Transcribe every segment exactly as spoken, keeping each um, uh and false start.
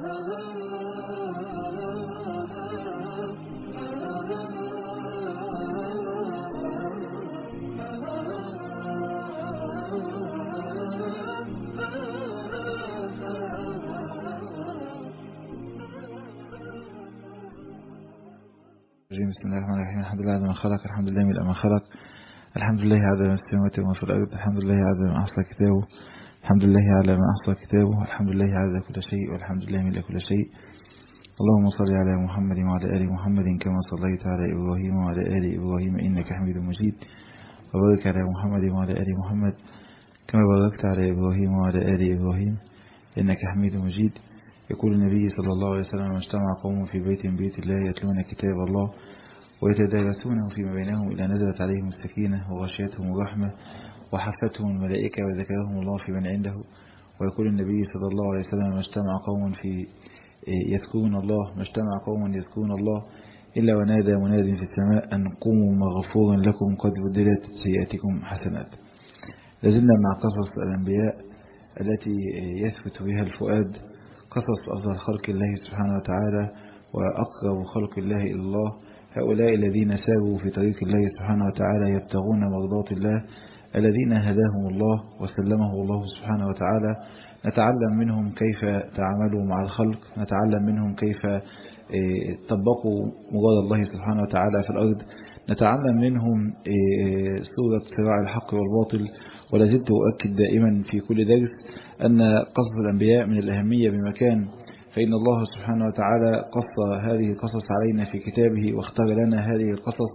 بسم الله الرحمن الرحيم. الحمد لله على ما خلق، الحمد لله من ما خلق، الحمد لله على ما السماوات وما في الأرض، الحمد لله على ما أحصى كتابه، الحمد لله على ما أحصى كتابه، الحمد لله على كل شيء، والحمد لله من كل شيء. اللهم صل على محمد وعلى آل محمد كما صليت على إبراهيم وعلى آل إبراهيم إنك حميد مجيد، وبارك على محمد وعلى آل محمد كما باركت على إبراهيم وعلى آل إبراهيم إنك حميد مجيد. يقول النبي صلى الله عليه وسلم: ما اجتمع قوم في بيت من بيت الله يتلون كتاب الله ويتدارسونه فيما بينهم إلا نزلت عليهم السكينة وغشيتهم الرحمة وحفتهم الملائكة وذكرهم الله في من عنده. ويقول النبي صلى الله عليه وسلم: ما اجتمع قوم في يذكرون الله ما اجتمع قوم يذكرون الله إلا ونادى مناد في السماء أن قوموا مغفورا لكم قد بدلت سيئاتكم حسنات. لازلنا مع قصص الأنبياء التي يثبت بها الفؤاد، قصص أفضل خلق الله سبحانه وتعالى وأقرب خلق الله إلى الله، هؤلاء الذين ساروا في طريق الله سبحانه وتعالى يبتغون مرضات الله، الذين هداهم الله وسلمه الله سبحانه وتعالى. نتعلم منهم كيف تعاملوا مع الخلق، نتعلم منهم كيف طبقوا مراد الله سبحانه وتعالى في الأرض، نتعلم منهم سورة صراع الحق والباطل. ولازلت أؤكد دائما في كل درس أن قصص الأنبياء من الأهمية بمكان، فإن الله سبحانه وتعالى قص هذه القصص علينا في كتابه، واختار لنا هذه القصص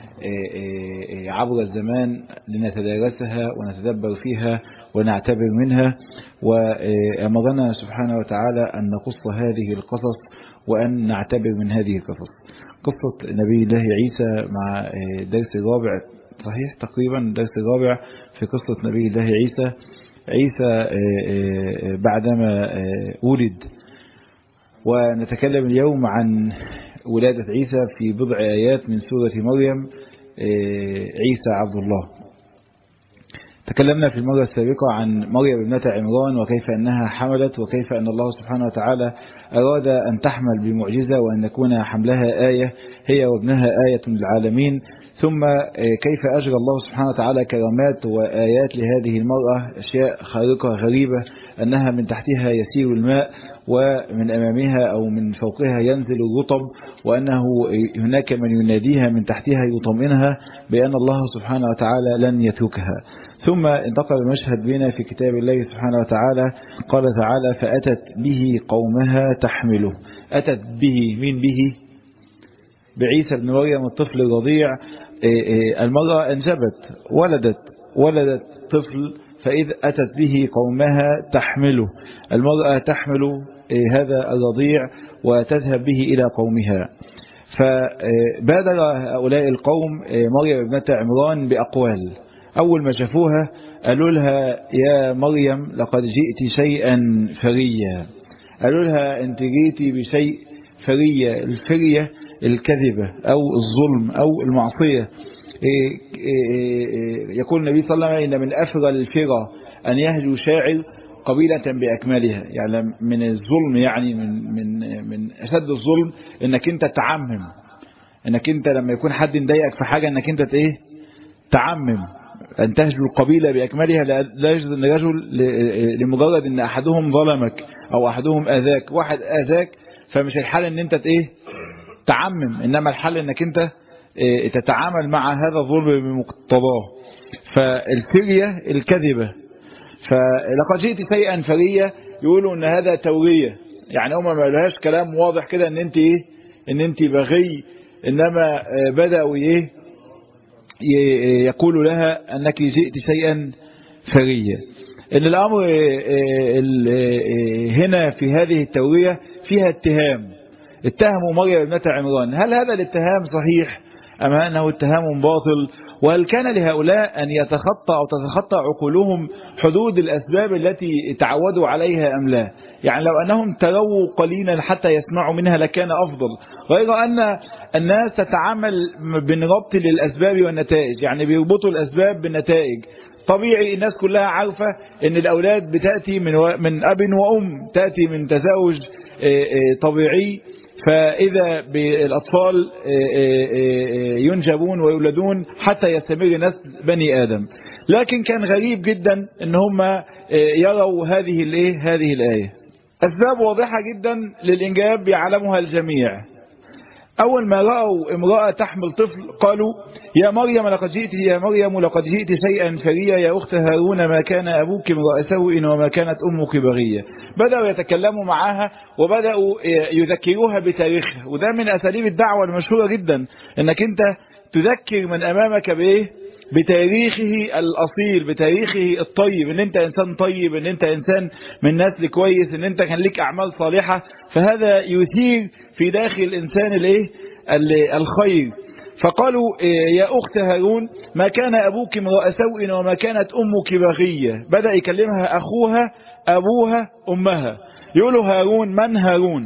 عبر الزمان لنتدارسها ونتدبر فيها ونعتبر منها. وأمرنا سبحانه وتعالى أن نقص هذه القصص وأن نعتبر من هذه القصص. قصة نبي الله عيسى مع درس الرابع، صحيح تقريبا درس الرابع في قصة نبي الله عيسى. عيسى بعدما ولد، ونتكلم اليوم عن ولادة عيسى في بضع آيات من سورة مريم، عيسى عبد الله. تكلمنا في المرة السابقة عن مريم ابنة عمران وكيف أنها حملت، وكيف أن الله سبحانه وتعالى أراد أن تحمل بمعجزة وأن يكون حملها آية هي وابنها آية للعالمين. ثم كيف أجرى الله سبحانه وتعالى كرامات وآيات لهذه المرأة، أشياء خارقة غريبة، أنها من تحتها يسير الماء ومن أمامها أو من فوقها ينزل الرطب، وأنه هناك من يناديها من تحتها يطمئنها بأن الله سبحانه وتعالى لن يتركها. ثم انتقل المشهد بنا في كتاب الله سبحانه وتعالى، قال تعالى: فأتت به قومها تحمله. أتت به، من به؟ بعيسى بن مريم الطفل الرضيع. المرأة أنجبت، ولدت ولدت طفل، فإذ أتت به قومها تحمله. المرأة تحمل هذا الرضيع وتذهب به إلى قومها. فبادر هؤلاء القوم مريم ابنة عمران بأقوال. أول ما شافوها قالوا لها: يا مريم لقد جئت شيئا فريا. قالوا لها: أنت جئتي بشيء فريا. الفرية الكذبة أو الظلم أو المعصية. يقول النبي صلى الله عليه وسلم: إن من أفرى الفرى أن يهجو شاعر قبيلة بأكملها. يعني من الظلم، يعني من من من أشد الظلم إنك أنت تعمم، إنك أنت لما يكون حد مضايقك في حاجة إنك أنت إيه تعمم، أن تهجو القبيلة بأكملها. لا يجوز أن رجل لمجرد أن أحدهم ظلمك أو أحدهم أذاك، واحد أذاك، فمش الحل أن أنت إيه تعمم، إنما الحل أنك أنت تتعامل مع هذا الظلم بمقتضاه. فالفرية الكذبة. فلقد جئت شيئا فريا، يقولوا ان هذا تورية، يعني هم ما لهاش كلام واضح كده ان انت ايه ان انت بغي، انما بدأوا ايه يقولوا لها انك جئت شيئا فريا. ان الامر هنا في هذه التورية فيها اتهام. اتهموا مريم ابنة عمران. هل هذا الاتهام صحيح أم أنه اتهام باطل؟ وهل كان لهؤلاء أن يتخطى أو تتخطى عقولهم حدود الأسباب التي تعودوا عليها أم لا؟ يعني لو أنهم تروا قليلا حتى يسمعوا منها لكان أفضل، غير أن الناس تتعامل بالربط للأسباب والنتائج، يعني بيربطوا الأسباب بالنتائج. طبيعي الناس كلها عارفة ان الأولاد بتأتي من من أب وأم، تأتي من تزاوج طبيعي، فإذا بالأطفال ينجبون ويولدون حتى يستمر نسل بني آدم. لكن كان غريب جدا ان هم يروا هذه الايه هذه الآية. أسباب واضحة جدا للإنجاب يعلمها الجميع. أول ما رأوا امرأة تحمل طفل قالوا يا مريم لقد جئت يا مريم لقد جئت شيئا فريا يا أخت هارون ما كان أبوك امرأ سوء وما كانت أمك بغية. بدأوا يتكلموا معها وبدأوا يذكروها بتاريخها، وده من أساليب الدعوة المشهورة جدا، أنك أنت تذكر من أمامك بإيه؟ بتاريخه الأصيل، بتاريخه الطيب، ان انت انسان طيب، ان انت انسان من نسل كويس، ان انت كان لك اعمال صالحة، فهذا يثير في داخل الانسان الايه الخير. فقالوا يا اخت هارون ما كان ابوك امرأ سوء وما كانت امك بغية. بدأ يكلمها اخوها ابوها امها، يقولوا هارون. من هارون؟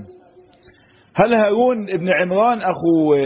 هل هارون ابن عمران اخو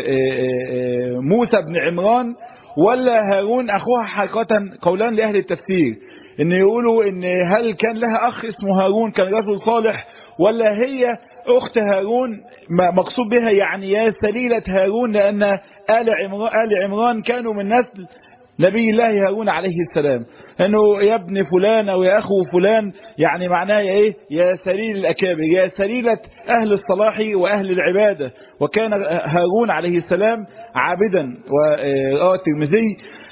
موسى بن عمران، ولا هارون اخوها؟ حقيقة قولان لأهل التفسير، ان يقولوا ان هل كان لها اخ اسمه هارون كان رجل صالح، ولا هي اخت هارون مقصود بها يعني يا سليلة هارون، لان آل عمران, آل عمران كانوا من نسل نبي الله هارون عليه السلام، انه يا ابن فلان او يا اخو فلان، يعني معناه ايه؟ يا سليل الاكابر، يا سليلة اهل الصلاح واهل العبادة. وكان هارون عليه السلام عابدا. وروى الترمذي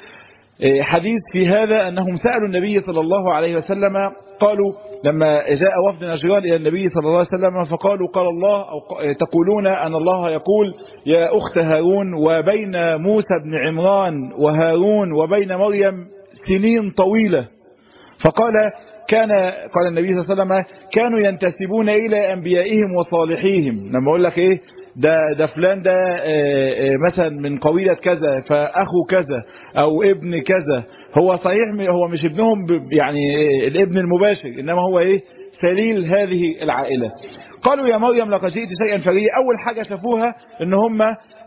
حديث في هذا انهم سألوا النبي صلى الله عليه وسلم، قالوا لما جاء وفد نجران الى النبي صلى الله عليه وسلم فقالوا قال الله او تقولون ان الله يقول يا اخت هارون وبين موسى بن عمران وهارون وبين مريم سنين طويلة. فقال كان قال النبي صلى الله عليه وسلم كانوا ينتسبون الى انبيائهم وصالحيهم. لما اقول لك ايه ده ده فلان ده مثلا من قبيلة كذا فاخو كذا او ابن كذا، هو صحيح هو مش ابنهم يعني الابن المباشر، انما هو ايه؟ سليل هذه العائلة. قالوا يا مريم لقد جئت شيئا فريا. اول حاجة شافوها ان هم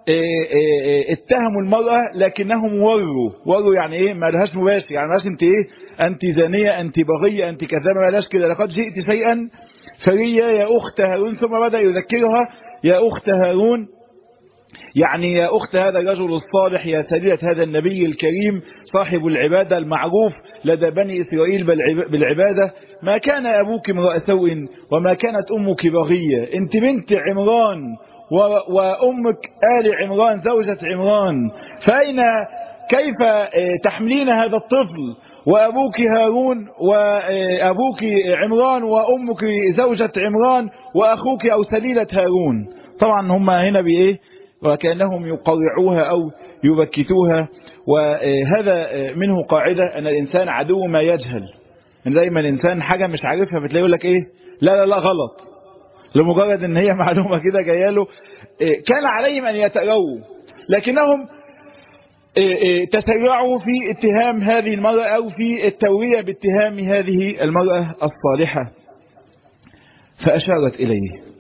اتهموا المرأة، لكنهم وروا. وروا يعني ايه؟ ما لهاش مباشر، يعني ماش انت ايه؟ انت زانية، انت بغية، انت كذابة، ما لهاش كده. لقد جئت شيئا فريا يا اخت هارون. ثم بدأ يذكرها يا اخت هارون، يعني يا أخت هذا الرجل الصالح، يا سليلة هذا النبي الكريم صاحب العبادة المعروف لدى بني إسرائيل بالعبادة. ما كان أبوك امرأ سوء وما كانت أمك بغية. أنت بنت عمران وأمك آل عمران زوجة عمران، فأين كيف تحملين هذا الطفل وأبوك هارون وأبوك عمران وأمك زوجة عمران وأخوك أو سليلة هارون؟ طبعا هم هنا بإيه؟ وكأنهم يقرعوها أو يبكتوها. وهذا منه قاعدة أن الإنسان عدو ما يجهل. إن دايما الإنسان حاجة مش عارفها بتلاقي يقول لك إيه؟ لا لا لا غلط، لمجرد إن هي معلومة كده جايه له. كان عليهم أن يتأروا، لكنهم تسرعوا في اتهام هذه المرأة أو في التورية باتهام هذه المرأة الصالحة. فأشارت إليه.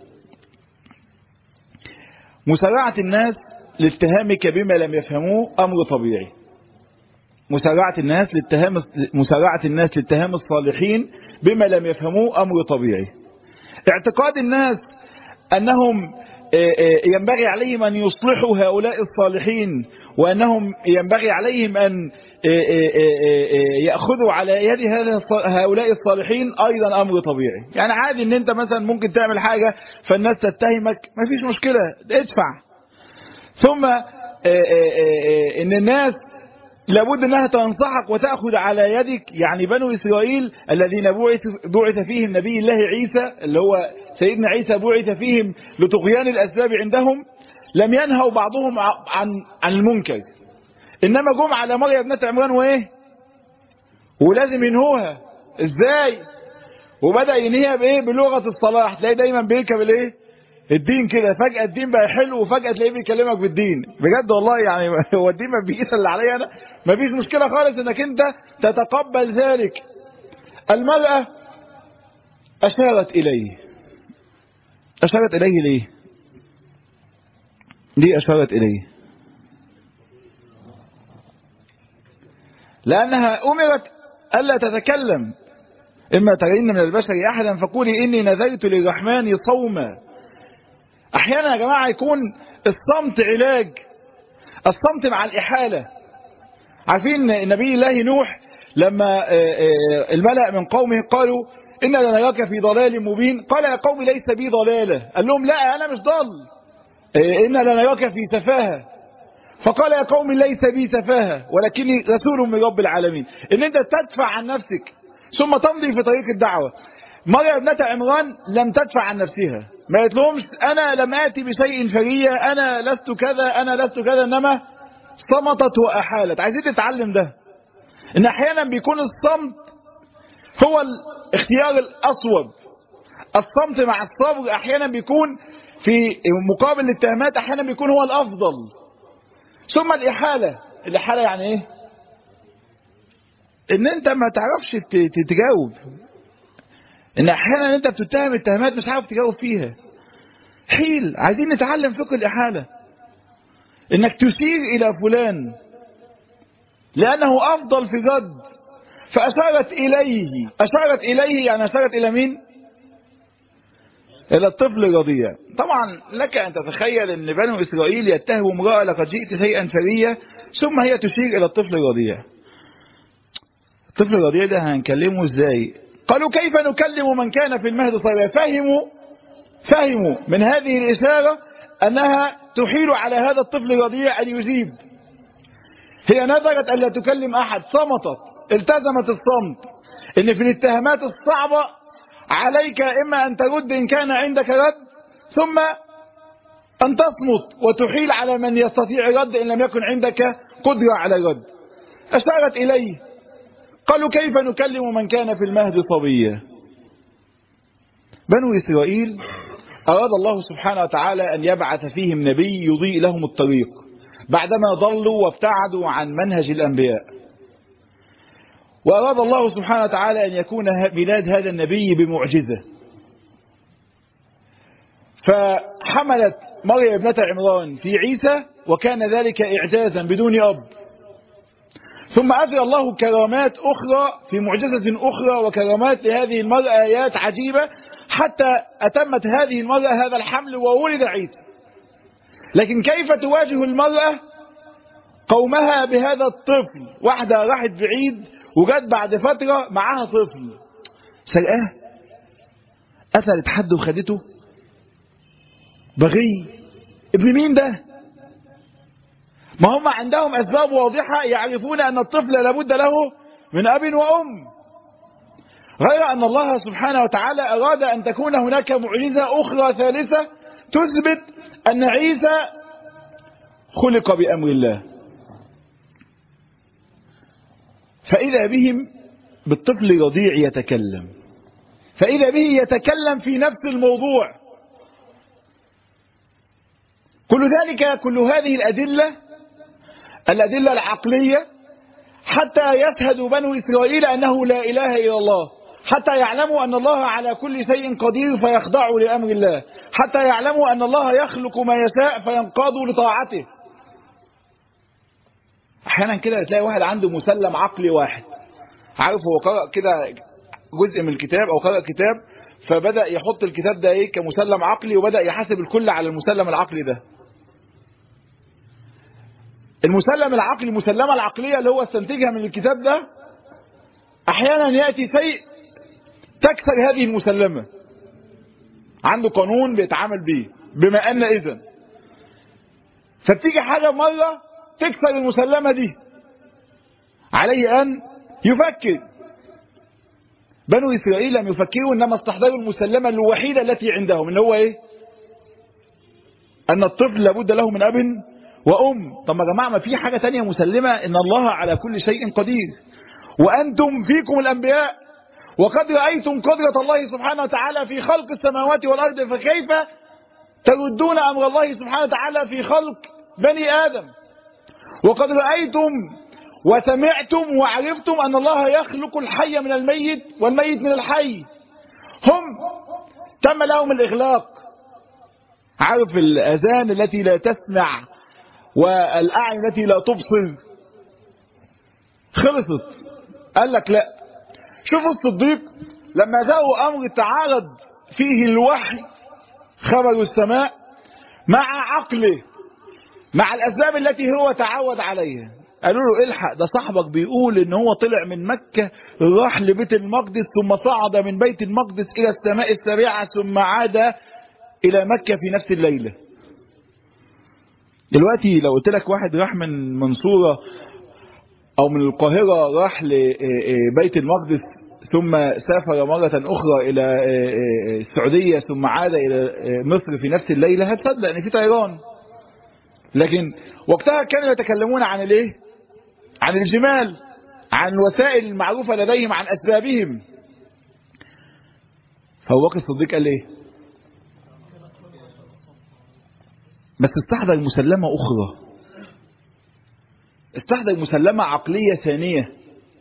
مسارعة الناس لاتهامك بما لم يفهموه أمر طبيعي. مسارعة الناس لاتهام مسارعة الناس لاتهام الصالحين بما لم يفهموه أمر طبيعي. اعتقاد الناس أنهم ينبغي عليهم أن يصلحوا هؤلاء الصالحين، وأنهم ينبغي عليهم أن يأخذوا على يد هؤلاء الصالحين أيضا أمر طبيعي. يعني عادي أن أنت مثلا ممكن تعمل حاجة فالناس تتهمك، ما فيش مشكلة، ادفع. ثم أن الناس لابد أنها تنصحك وتأخذ على يدك. يعني بنو إسرائيل الذين بعث فيهم نبي الله عيسى، اللي هو سيدنا عيسى بعث فيهم لطغيان الأسباب عندهم، لم ينهوا بعضهم عن عن المنكر، إنما جم على مريم ابنة عمران وإيه؟ ولازم ينهوها. إزاي؟ وبدأ ينهيها بإيه؟ بلغة الصلاح. تلاقي دايما بيركب الإيه؟ الدين كده فجأة الدين بقى حلو وفجأة تلاقيه بيكلمك بالدين بجد والله. يعني هو الدين ما بيقيس اللي عليا انا، ما فيش مشكلة خالص انك انت تتقبل ذلك. المرأة اشارت اليه، اشارت اليه ليه؟ ليه اشارت اليه؟ لانها امرت الا تتكلم. اما ترين من البشر احدا فقولي اني نذرت للرحمن صوما. احيانا يا جماعة يكون الصمت علاج، الصمت مع الاحالة. عارفين نبي الله نوح لما الملأ من قومه قالوا إنا لنراك في ضلال مبين، قال يا قوم ليس بي ضلالة. قال لهم لا أنا مش ضل، إنا لنراك في سفاهة. فقال يا قوم ليس بي سفاهة ولكني رسول من رب العالمين. إن أنت تدفع عن نفسك ثم تمضي في طريق الدعوة. مريم ابنة عمران لم تدفع عن نفسها، ما قالت لهمش أنا لم آتي بشيء فرية، أنا لست كذا أنا لست كذا، إنما صمتت وأحالت. عايزين نتعلم ده، إن أحيانا بيكون الصمت هو الاختيار الأصوب. الصمت مع الصبر أحيانا بيكون في مقابل الاتهامات، أحيانا بيكون هو الأفضل. ثم الإحالة. الإحالة يعني إيه؟ إن أنت ما تعرفش تتجاوب، إن أحيانا أنت بتتهم اتهامات مش عارف تجاوب فيها. حيل. عايزين نتعلم فقه الإحالة، إنك تشير إلى فلان لأنه أفضل في جد، فأشارت إليه. أشارت إليه يعني أشارت إلى مين؟ إلى الطفل الرضيع. طبعا لك أن تتخيل أن بنو إسرائيل يتهموا امرأة لقد جئت شيئا فريا، ثم هي تشير إلى الطفل الرضيع. الطفل الرضيع ده هنكلمه إزاي؟ قالوا كيف نكلم من كان في المهد صبيا. فهموا فهموا من هذه الإشارة أنها تحيل على هذا الطفل الرضيع أن يجيب. هي نذرت أن لا تكلم أحد، صمتت، التزمت الصمت. إن في الاتهامات الصعبة عليك إما أن ترد إن كان عندك رد، ثم أن تصمت وتحيل على من يستطيع الرد إن لم يكن عندك قدرة على الرد. أشارت إليه. قالوا كيف نكلم من كان في المهد صبيا. بنو إسرائيل أراد الله سبحانه وتعالى أن يبعث فيهم نبي يضيء لهم الطريق بعدما ضلوا وابتعدوا عن منهج الأنبياء. وأراد الله سبحانه وتعالى أن يكون ميلاد هذا النبي بمعجزة. فحملت مريم ابنة عمران في عيسى، وكان ذلك إعجازا بدون أب. ثم أجرى الله كرامات أخرى في معجزة أخرى وكرامات لهذه المرأة، آيات عجيبة، حتى أتمت هذه المرأة هذا الحمل وولد عيسى. لكن كيف تواجه المرأة قومها بهذا الطفل؟ واحدة راحت بعيد وجت بعد فترة معاها طفل، سرقاه، قتلت حد وخدته، بغي، ابن مين ده؟ ما هم عندهم أسباب واضحة، يعرفون أن الطفل لابد له من أب وأم، غير أن الله سبحانه وتعالى أراد أن تكون هناك معجزة أخرى ثالثة تثبت أن عيسى خلق بأمر الله. فإذا بهم بالطفل الرضيع يتكلم، فإذا به يتكلم في نفس الموضوع. كل ذلك، كل هذه الأدلة، الأدلة العقلية، حتى يشهد بنو إسرائيل أنه لا إله إلا الله، حتى يعلموا أن الله على كل شيء قدير فيخضعوا لأمر الله، حتى يعلموا أن الله يخلق ما يشاء فينقادوا لطاعته. أحيانا كده تلاقي واحد عنده مسلم عقلي واحد، عارف هو قرأ كده جزء من الكتاب أو قرأ كتاب، فبدأ يحط الكتاب ده إيه كمسلم عقلي، وبدأ يحاسب الكل على المسلم العقلي ده. المسلم العقلي، المسلمة العقلية اللي هو استنتجها من الكتاب ده، أحيانا يأتي شيء تكسر هذه المسلمة، عنده قانون بيتعامل به بما أن إذن، فبتيجي حاجة مرة تكسر المسلمة دي، عليه أن يفكر. بنو إسرائيل لم يفكروا، إنما استحضروا المسلمة الوحيدة التي عندهم، إن هو إيه؟ أن الطفل لابد له من أب وأم. طب يا جماعة ما في حاجة تانية مسلمة، إن الله على كل شيء قدير، وأنتم فيكم الأنبياء، وقد رأيتم قدرة الله سبحانه وتعالى في خلق السماوات والأرض، فكيف تردون أمر الله سبحانه وتعالى في خلق بني آدم، وقد رأيتم وسمعتم وعرفتم أن الله يخلق الحي من الميت والميت من الحي. هم تم لهم الإغلاق. عارف الأذان التي لا تسمع والأعين التي لا تبصر؟ خلصت. قال لك لا. شوفوا الصديق لما جاءوا أمر تعارض فيه الوحي خبر السماء مع عقله مع الأسباب التي هو تعود عليها، قالوا له الحق، ده صاحبك بيقول ان هو طلع من مكة راح لبيت المقدس ثم صعد من بيت المقدس إلى السماء السابعة ثم عاد إلى مكة في نفس الليلة. دلوقتي لو قلت لك واحد راح من منصورة أو من القاهرة راح لبيت المقدس ثم سافر مرة أخرى إلى السعودية ثم عاد إلى مصر في نفس الليلة، هتصدق أن في طيران. لكن وقتها كانوا يتكلمون عن الايه؟ عن الجمال، عن الوسائل المعروفة لديهم، عن أسبابهم. فأبو بكر الصديق قال ايه؟ بس استحضر مسلمة أخرى، استحضر مسلمة عقلية ثانية.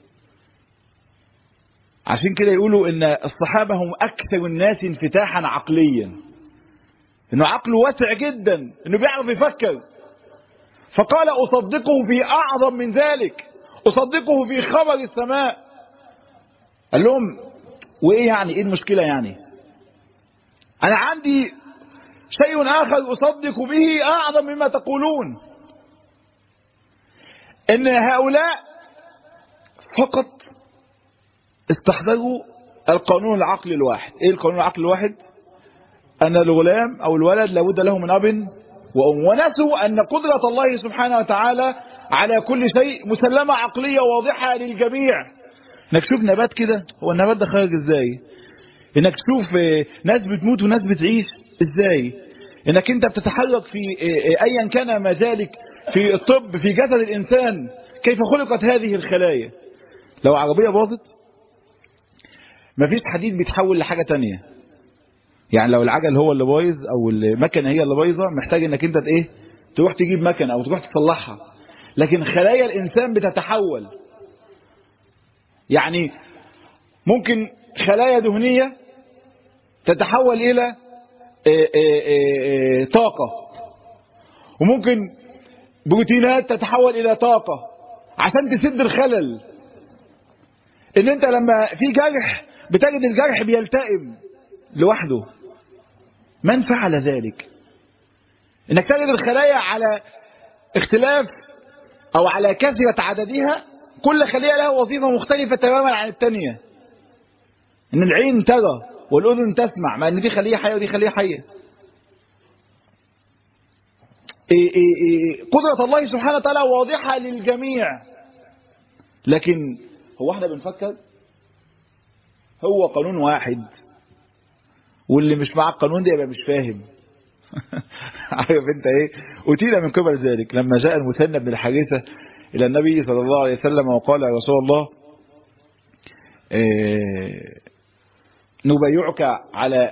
عشان كده يقولوا ان الصحابة هم أكثر الناس انفتاحا عقليا، انه عقله واسع جدا، انه بيعرف يفكر. فقال أصدقه في أعظم من ذلك، أصدقه في خبر السماء. قال لهم وإيه يعني؟ إيه المشكلة يعني؟ أنا عندي شيء آخر أصدق به أعظم مما تقولون، إن هؤلاء فقط استحضروا القانون العقلي الواحد. إيه القانون العقلي الواحد؟ أن الغلام أو الولد لابد له من أب وأم، ونسوا أن قدرة الله سبحانه وتعالى على كل شيء مسلمة عقلية واضحة للجميع. انك تشوف نبات كده، هو النبات ده خارج ازاي؟ انك تشوف ناس بتموت وناس بتعيش ازاي؟ انك انت بتتحرك في ايا كان مجالك في الطب في جسد الانسان، كيف خلقت هذه الخلايا؟ لو عربية باظت مفيش حديد بيتحول لحاجة تانية. يعني لو العجل هو اللي بايظ او المكنه هي اللي بايظه، محتاج انك انت ايه؟ تروح تجيب مكنه او تروح تصلحها. لكن خلايا الانسان بتتحول. يعني ممكن خلايا دهنيه تتحول الى إيه إيه إيه طاقه، وممكن بروتينات تتحول الى طاقه عشان تسد الخلل. ان انت لما في جرح بتجد الجرح بيلتئم لوحده. من فعل ذلك؟ انك تجد الخلايا على اختلاف او على كثرة عددها، كل خلية لها وظيفة مختلفة تماما عن الثانية. ان العين ترى والاذن تسمع، مع ان دي خلية حية ودي خلية حية. إيه إيه إيه قدرة الله سبحانه وتعالى واضحة للجميع. لكن هو احنا بنفكر هو قانون واحد، واللي مش مع القانون ده يبقى مش فاهم. عارف انت ايه؟ أتينا من قبل ذلك. لما جاء المثنى بن الحارثة الى النبي صلى الله عليه وسلم وقال يا رسول الله إيه نبايعك على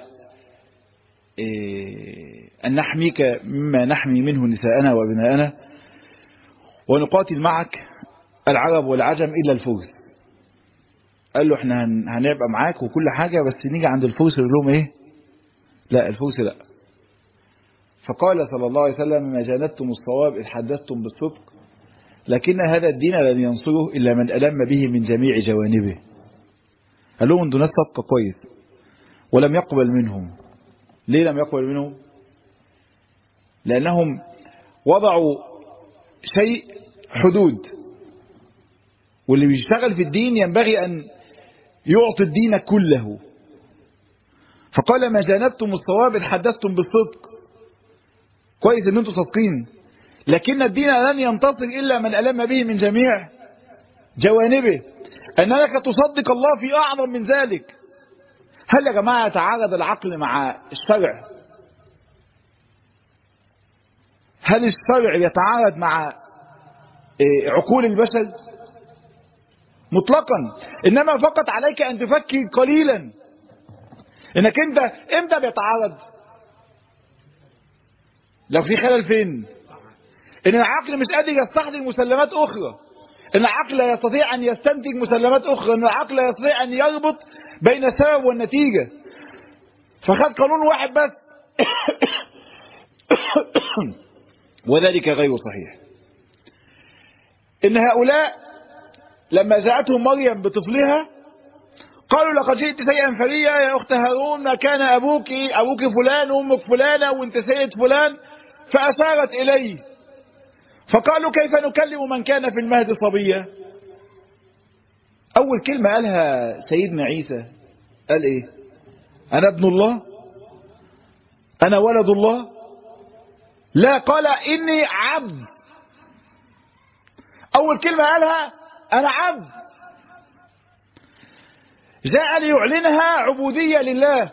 إيه أن نحميك مما نحمي منه نساءنا وابناءنا، ونقاتل معك العرب والعجم إلا الفرس. قال له احنا هنبقى معاك وكل حاجة، بس نيجي عند الفرس نقول لهم ايه؟ لا الفرس لا. فقال صلى الله عليه وسلم ما جاندتم الصواب إذ حدثتم بالصدق، لكن هذا الدين لن ينصره إلا من ألم به من جميع جوانبه. قال لهم دون الصدق كويس، ولم يقبل منهم. ليه لم يقبل منهم؟ لأنهم وضعوا شيء حدود، واللي بيشتغل في الدين ينبغي أن يعطي الدين كله. فقال ما جاندتم الصواب إذ حدثتم بالصدق، كويس ان انتم صادقين، لكن الدين لن ينتصر إلا من ألم به من جميع جوانبه. أنك تصدق الله في أعظم من ذلك. هل يا جماعة يتعارض العقل مع الشرع؟ هل الشرع يتعارض مع عقول البشر؟ مطلقا. إنما فقط عليك أن تفكر قليلا. إنك أنت إمتى بيتعارض؟ لو في خلل فين؟ ان العقل مش قادر يستحضر مسلمات اخرى، ان العقل لا يستطيع ان يستنتج مسلمات اخرى، ان العقل لا يستطيع ان يربط بين السبب والنتيجة، فخد قانون واحد بس. وذلك غير صحيح. ان هؤلاء لما جاءتهم مريم بطفلها قالوا لقد جئت شيئا فريا يا اخت هارون، ما كان ابوك ابوك فلان وامك فلانه وانت سيد فلان، فاشارت اليه، فقالوا كيف نكلم من كان في المهد صبيا. اول كلمه قالها سيدنا عيسى قال ايه؟ انا ابن الله، انا ولد الله. لا، قال اني عبد. اول كلمه قالها انا عبد، جاء ليعلنها عبوديه لله.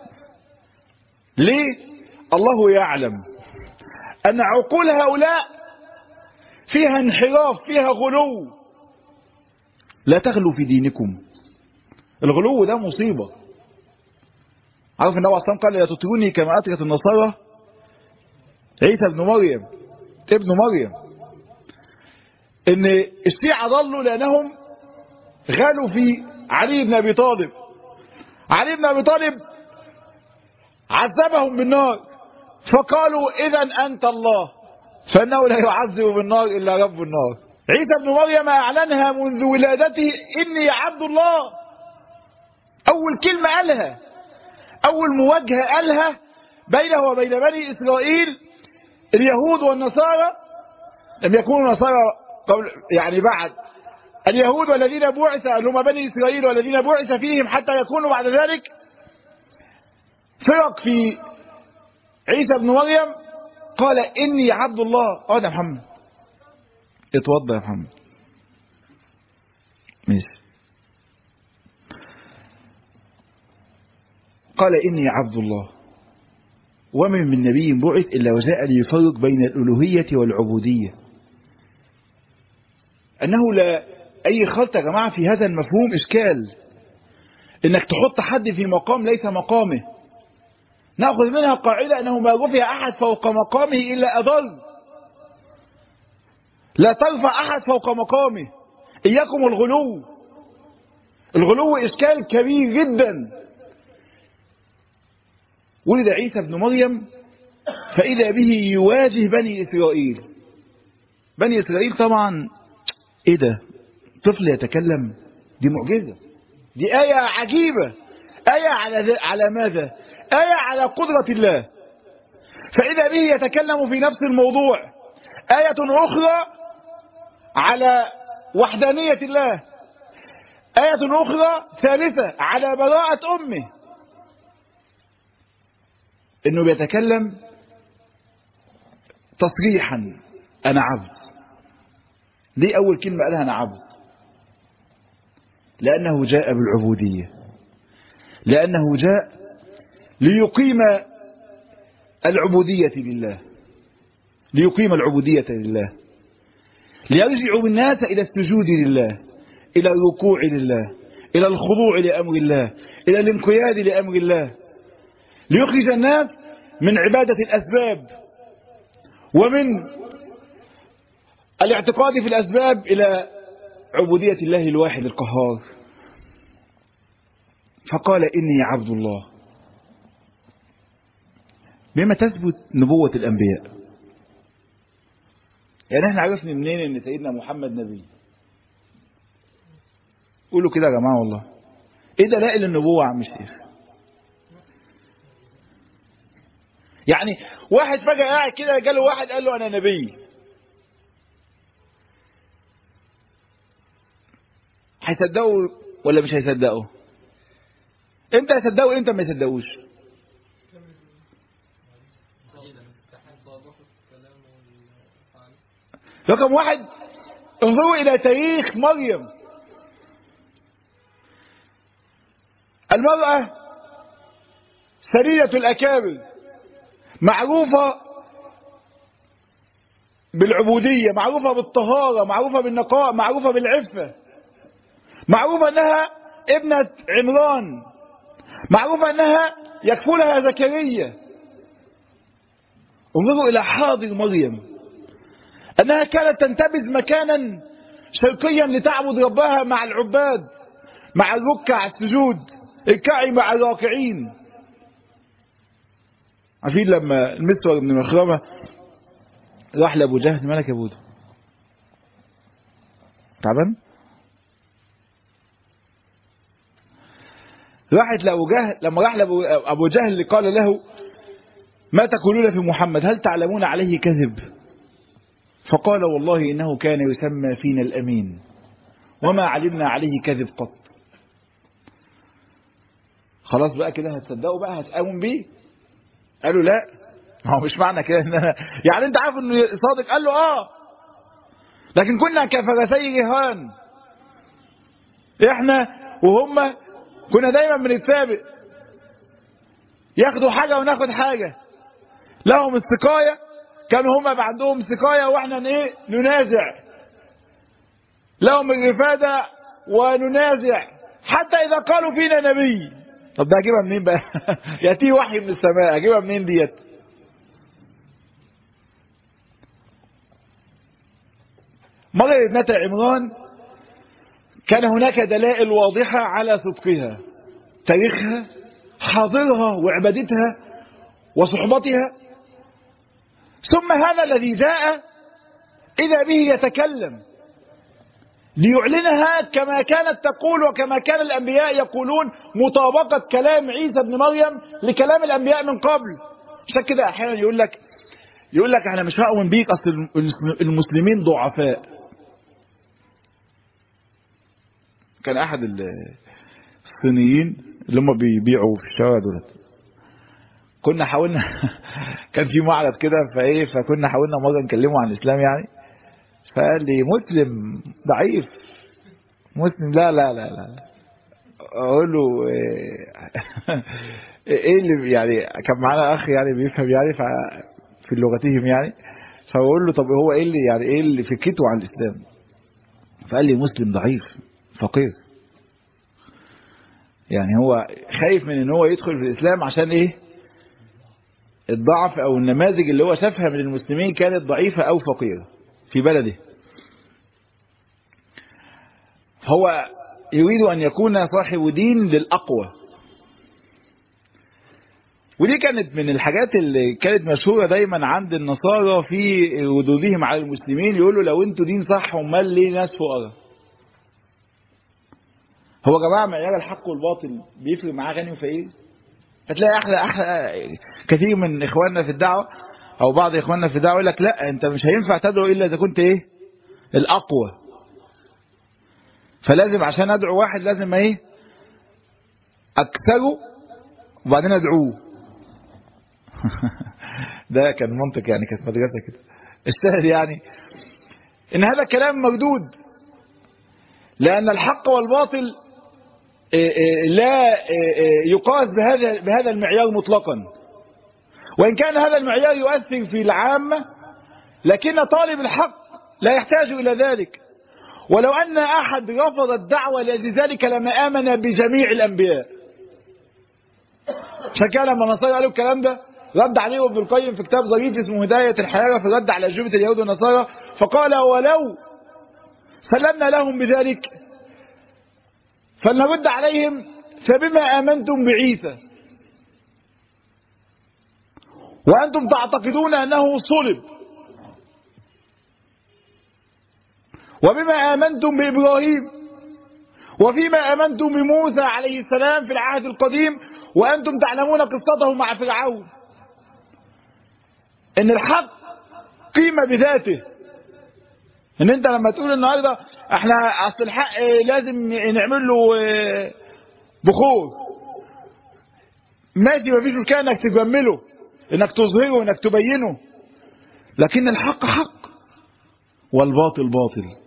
ليه؟ الله يعلم ان عقول هؤلاء فيها انحراف، فيها غلو. لا تغلوا في دينكم، الغلو ده مصيبه. عارف النبي اصلا قال لا تطروني كما اتركت النصارى عيسى ابن مريم ابن مريم. ان الشيعة ضلوا لانهم غالوا في علي بن ابي طالب. علي بن ابي طالب عذبهم بالنار، فقالوا اذا انت الله، فانه لا يعذب بالنار الا رب النار. عيسى ابن مريم اعلنها منذ ولادته اني عبد الله. اول كلمة قالها، اول مواجهة قالها بينه وبين بني اسرائيل. اليهود والنصارى لم يكونوا نصارى قبل، يعني بعد اليهود والذين بعث اللي هم بني اسرائيل والذين بعث فيهم حتى يكونوا بعد ذلك فرق في عيسى ابن مريم. قال اني عبد الله. اقعد يا محمد، اتوضى يا محمد، ماشي. قال اني عبد الله ومن من نبي بعث الا وجاء ليفرق بين الالوهيه والعبوديه. انه لا اي خلط يا جماعه في هذا المفهوم، اشكال انك تحط حد في مقام ليس مقامه. ناخذ منها قاعده انه ما رفع احد فوق مقامه الا اضر. لا ترفع احد فوق مقامه. اياكم الغلو، الغلو اشكال كبير جدا. ولد عيسى ابن مريم فاذا به يواجه بني اسرائيل. بني اسرائيل طبعا ايه ده؟ طفل يتكلم؟ دي معجزة، دي آية عجيبة. آية على على ماذا؟ آية على قدرة الله. فإذا به يتكلم في نفس الموضوع. آية أخرى على وحدانية الله. آية أخرى ثالثة على براءة أمه، إنه بيتكلم تصريحا أنا عبد. دي أول كلمة قالها أنا عبد، لأنه جاء بالعبودية، لأنه جاء ليقيم العبودية لله، ليقيم العبودية لله، ليرجع بالناس إلى السجود لله، إلى الركوع لله، إلى الخضوع لأمر الله، إلى الانقياد لأمر الله، ليخرج الناس من عبادة الأسباب ومن الاعتقاد في الأسباب إلى عبودية الله الواحد القهار. فقال إني عبد الله. بما تثبت نبوة الأنبياء. يعني احنا عرفنا منين ان سيدنا محمد نبي؟ قولوا كده يا جماعة والله، ايه دلائل النبوة يا عم الشيخ؟ يعني واحد فجأة قاعد كده جاله واحد قال له انا نبي، هيصدقوا ولا مش هيصدقوا؟ امتى يصدقوا امتى ما يصدقوش؟ رقم واحد، انظروا الى تاريخ مريم. المرأة سرية الأكابر، معروفة بالعبودية، معروفة بالطهارة، معروفة بالنقاء، معروفة بالعفة، معروفة أنها ابنة عمران، معروفة أنها يكفلها زكريا. انظروا إلى حاضر مريم أنها كانت تنتبذ مكانا شرقيا لتعبد ربها مع العباد، مع الركع السجود، الكعي مع الراكعين. عارفين لما المسور بن مخرمة راح لأبو جهل، مالك يا بودو تعبان؟ راحت لأبو جهل، لما راح لأبو جهل قال له ما تقولون في محمد؟ هل تعلمون عليه كذب؟ فقال والله إنه كان يسمى فينا الأمين وما علمنا عليه كذب قط. خلاص بقى كده هتصدقوا بقى، هتقوم بيه؟ قالوا لا. هو مش معنى كده ان انا يعني انت عارف انه صادق؟ قال له اه، لكن كنا كفرسي رهان، احنا وهم كنا دايما بنتسابق، ياخدوا حاجة وناخد حاجة. لهم السقاية، كانوا هم عندهم سقاية واحنا ايه ننازع. لهم الرفادة وننازع، حتى اذا قالوا فينا نبي. طب ده اجيبها منين بقى؟ ياتي وحي من السماء، اجيبها منين ديت؟ مريم ابنة عمران كان هناك دلائل واضحة على صدقها، تاريخها، حاضرها وعبادتها وصحبتها. ثم هذا الذي جاء إذا به يتكلم ليعلنها كما كانت تقول وكما كان الأنبياء يقولون، مطابقة كلام عيسى بن مريم لكلام الأنبياء من قبل. عشان كده أحيانا يقول لك يقول لك احنا مش هؤمن بيك، أصل المسلمين ضعفاء. كان أحد الصينيين اللي هم بيبيعوا في الشوارع دولت، كنا حاولنا كان في معرض كده فايه، فكنا حاولنا مره نكلمه عن الاسلام يعني، فقال لي مسلم ضعيف، مسلم لا لا لا لا. اقول له ايه اللي يعني، كان معانا اخ يعني بيفهم يعني في لغتهم يعني، فبقول له طب هو ايه اللي يعني ايه اللي فكرته عن الاسلام؟ فقال لي مسلم ضعيف فقير. يعني هو خايف من ان هو يدخل في الاسلام عشان ايه؟ الضعف او النماذج اللي هو شافها من المسلمين كانت ضعيفة او فقيرة في بلده. هو يريد ان يكون صاحب دين للاقوى. ودي كانت من الحاجات اللي كانت مشهورة دايما عند النصارى في ردودهم على المسلمين، يقولوا لو انتوا دين صح امال ليه ناس فقراء؟ هو يا جماعة معيار الحق والباطل بيفرق معاه غني وفقير؟ هتلاقي احلى احلى كثير من اخواننا في الدعوه او بعض اخواننا في الدعوه يقول لك لا انت مش هينفع تدعو الا اذا كنت ايه؟ الاقوى. فلازم عشان ادعو واحد لازم ايه؟ اكثره وبعدين ادعوه. ده كان منطق يعني، كانت مدرسه كده. الشاهد يعني ان هذا كلام مردود، لان الحق والباطل لا يقاس بهذا بهذا المعيار مطلقا، وإن كان هذا المعيار يؤثر في العامة، لكن طالب الحق لا يحتاج إلى ذلك. ولو أن أحد رفض الدعوة لذلك لما آمن بجميع الأنبياء. عشان كده لما النصارى قالوا الكلام ده رد عليه ابن القيم في كتاب ظريف اسمه هداية الحيارى في الرد على أجوبة اليهود والنصارى، فقال ولو سلمنا لهم بذلك فلنرد عليهم فبما آمنتم بعيسى وأنتم تعتقدون أنه صلب، وبما آمنتم بإبراهيم، وفيما آمنتم بموسى عليه السلام في العهد القديم وأنتم تعلمون قصته مع فرعون. إن الحق قيمة بذاته. إن أنت لما تقول النهاردة إحنا أصل الحق لازم نعمل له بخور، ماشي مفيش مشكلة إنك تجمله، إنك تظهره، إنك تبينه، لكن الحق حق والباطل باطل.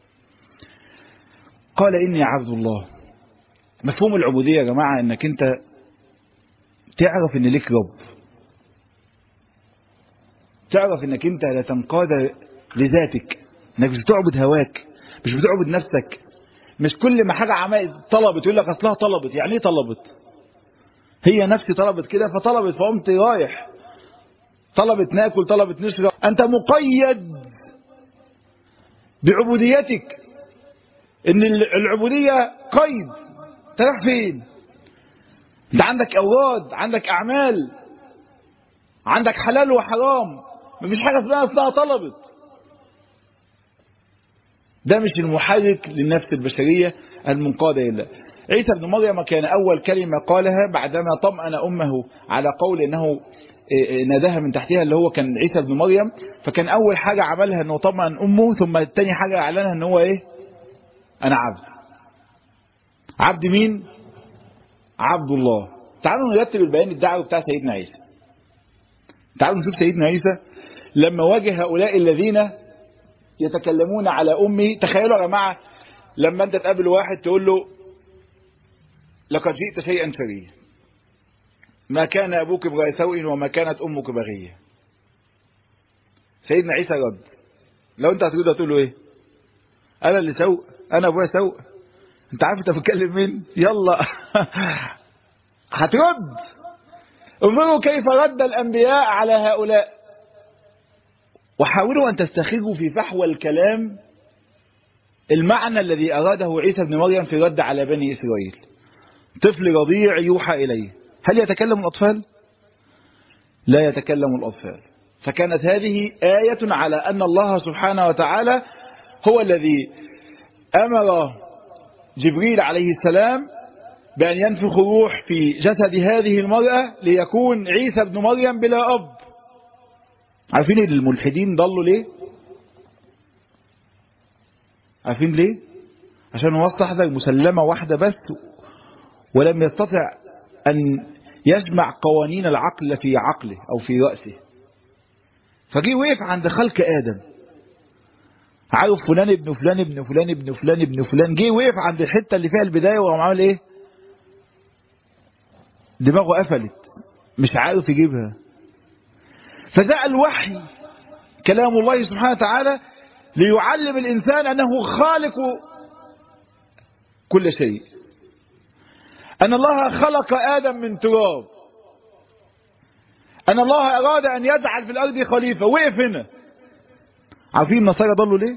قال إني عبد الله. مفهوم العبودية يا جماعة إنك أنت تعرف إن لك رب، تعرف إنك أنت لا تنقاد لذاتك، إنك مش بتعبد هواك، مش بتعبد نفسك، مش كل ما حاجة عملت طلبت يقول لك أصلها طلبت. يعني إيه طلبت؟ هي نفسي طلبت كده فطلبت فقمت رايح. طلبت ناكل، طلبت نشرب، أنت مقيد بعبوديتك، إن العبودية قيد. أنت رايح فين؟ أنت عندك أوراد، عندك أعمال، عندك حلال وحرام، مفيش حاجة اسمها أصلها طلبت. ده مش المحرك للنفس البشرية المنقادة لله. عيسى بن مريم كان أول كلمة قالها بعدما طمأن أمه على قول أنه ناداها من تحتها، اللي هو كان عيسى بن مريم، فكان أول حاجة عملها أنه طمأن أمه، ثم الثاني حاجة أعلنها أنه هو إيه؟ أنا عبد. عبد مين؟ عبد الله. تعالوا نرتب البيان الدعوي بتاع سيدنا عيسى. تعالوا نشوف سيدنا عيسى لما واجه هؤلاء الذين يتكلمون على أمي. تخيلوا يا جماعة لما أنت تقابل واحد تقول له لقد جئت شيئا فريا، ما كان أبوك بغير سوء وما كانت أمك بغية. سيدنا عيسى رد. لو أنت هترد تقول له إيه؟ أنا اللي سوء، أنا أبويا سوء. أنت عارف أنت بتكلم مين؟ يلا هترد. انظروا كيف رد الأنبياء على هؤلاء، وحاولوا أن تستخرجوا في فحوى الكلام المعنى الذي أراده عيسى بن مريم في رد على بني إسرائيل. طفل رضيع يوحى إليه، هل يتكلم الأطفال؟ لا يتكلم الأطفال. فكانت هذه آية على أن الله سبحانه وتعالى هو الذي أمر جبريل عليه السلام بأن ينفخ الروح في جسد هذه المرأة ليكون عيسى بن مريم بلا أب. عارفين الملحدين ضلوا ليه؟ عارفين ليه؟ عشان هو استحضر مسلمة واحدة بس ولم يستطع أن يجمع قوانين العقل في عقله أو في رأسه، فجي وقف عند خلق آدم. عارف فلان ابن فلان ابن فلان ابن فلان ابن فلان، جه وقف عند الحتة اللي فيها البداية وقام عامل ايه؟ دماغه قفلت، مش عارف يجيبها. فجاء الوحي كلام الله سبحانه وتعالى ليعلم الإنسان أنه خالق كل شيء، أن الله خلق آدم من تراب، أن الله أراد أن يجعل في الأرض خليفة. وقف هنا. عارفين النصارى ضلوا ليه؟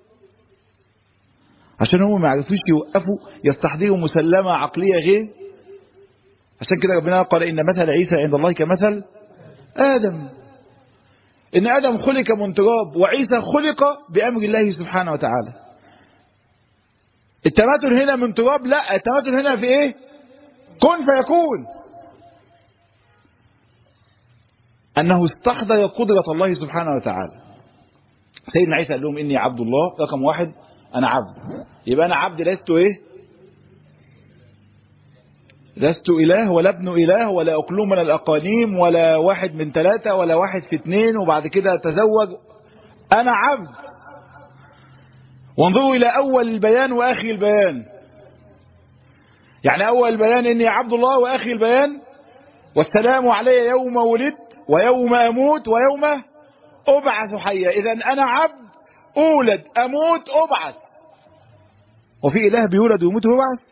عشان هم ما عرفوش يوقفوا يستحضروا مسلمة عقلية غير. عشان كده ربنا قال إن مثل عيسى عند الله كمثل آدم، إن آدم خلق من تراب وعيسى خلق بأمر الله سبحانه وتعالى. التماثل هنا من تراب، لا، التماثل هنا في إيه؟ كن فيكون. أنه استحضر قدرة الله سبحانه وتعالى. سيدنا عيسى قال لهم إني عبد الله. رقم واحد، أنا عبد. يبقى أنا عبد، لست إيه؟ لست إله ولا ابن إله ولا أقلوم من الأقانيم ولا واحد من ثلاثة ولا واحد في اثنين وبعد كده تزوج. أنا عبد. وانظروا إلى أول البيان وآخر البيان. يعني أول البيان إني عبد الله، وآخر البيان والسلام علي يوم ولدت ويوم أموت ويوم أبعث حيا. إذن أنا عبد، أولد أموت أبعث. وفي إله بيولد ويموت ويبعث؟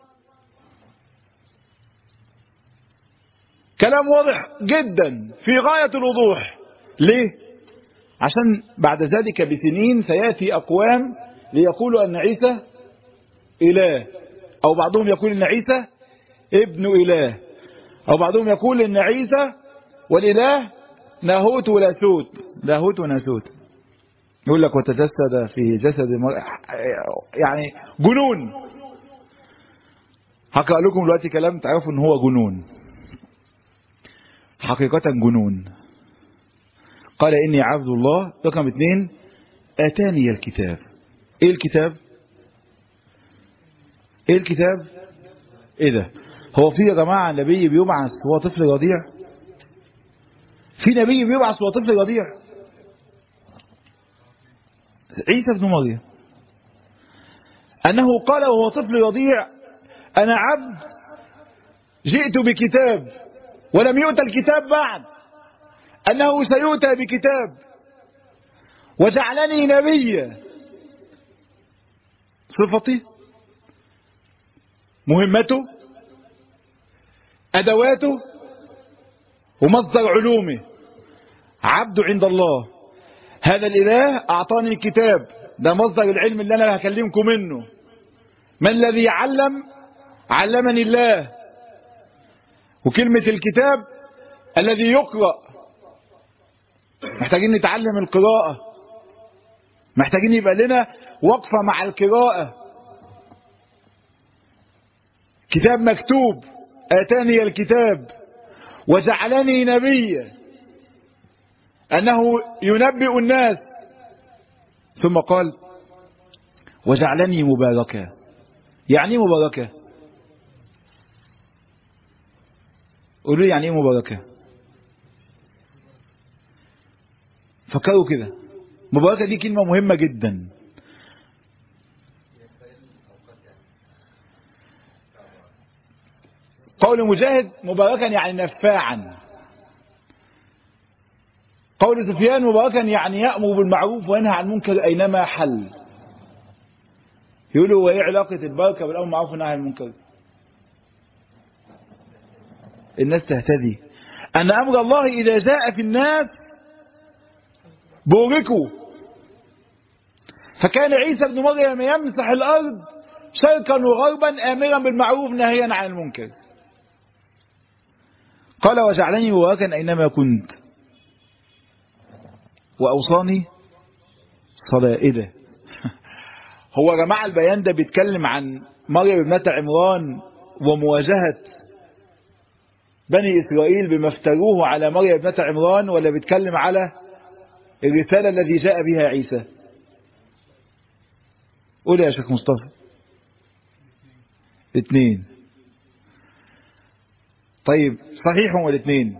كلام واضح جدا في غاية الوضوح. ليه؟ عشان بعد ذلك بسنين سيأتي أقوام ليقولوا أن عيسى إله، أو بعضهم يقول أن عيسى ابن إله، أو بعضهم يقول أن عيسى والإله ناهوت ولاسوت، لاهوت وناسوت. يقول لك وتجسد في جسد يعني جنون. هقرأ لكم دلوقتي كلام تعرفوا أن هو جنون، حقيقة جنون. قال إني عبد الله. رقم اثنين، آتاني الكتاب. إيه الكتاب؟ إيه الكتاب؟ إيه ده؟ هو في يا جماعة نبي بيبعث هو طفل رضيع؟ في نبي بيبعث هو طفل رضيع؟ عيسى بن مريم أنه قال وهو طفل رضيع أنا عبد جئت بكتاب ولم يؤت الكتاب بعد، أنه سيؤتى بكتاب وجعلني نبيا. صفتي، مهمته، أدواته، ومصدر علومه. عبد عند الله. هذا الإله أعطاني الكتاب، ده مصدر العلم اللي أنا هكلمكم منه. من الذي علم؟ علمني الله. وكلمة الكتاب الذي يقرأ، محتاجين نتعلم القراءة، محتاجين يبقى لنا وقفة مع القراءة. كتاب مكتوب، آتاني الكتاب وجعلني نبيا، أنه ينبئ الناس. ثم قال وجعلني مباركا. يعني مباركة؟ قولوا لي يعني ايه مباركة؟ فكروا كده. مباركة دي كلمة مهمة جدا. قول مجاهد مباركا يعني نفاعا. قول سفيان مباركا يعني يأمر بالمعروف وينهى عن المنكر أينما حل. يقولوا وايه علاقة البركة بالأمر بالمعروف والنهي عن المنكر؟ الناس تهتدي. أن أمر الله إذا جاء في الناس بوركوا. فكان عيسى بن مريم يمسح الأرض شرقا وغربا آمرا بالمعروف نهيا عن المنكر. قال وجعلني مباركا أينما كنت وأوصاني صلاة. إيه ده؟ هو يا جماعة البيان ده بيتكلم عن مريم ابنة عمران ومواجهة بني إسرائيل بما افتروه على مريم ابنة عمران، ولا بيتكلم على الرسالة الذي جاء بها عيسى؟ قول يا شيخ مصطفى. اثنين. طيب صحيح هو الاثنين.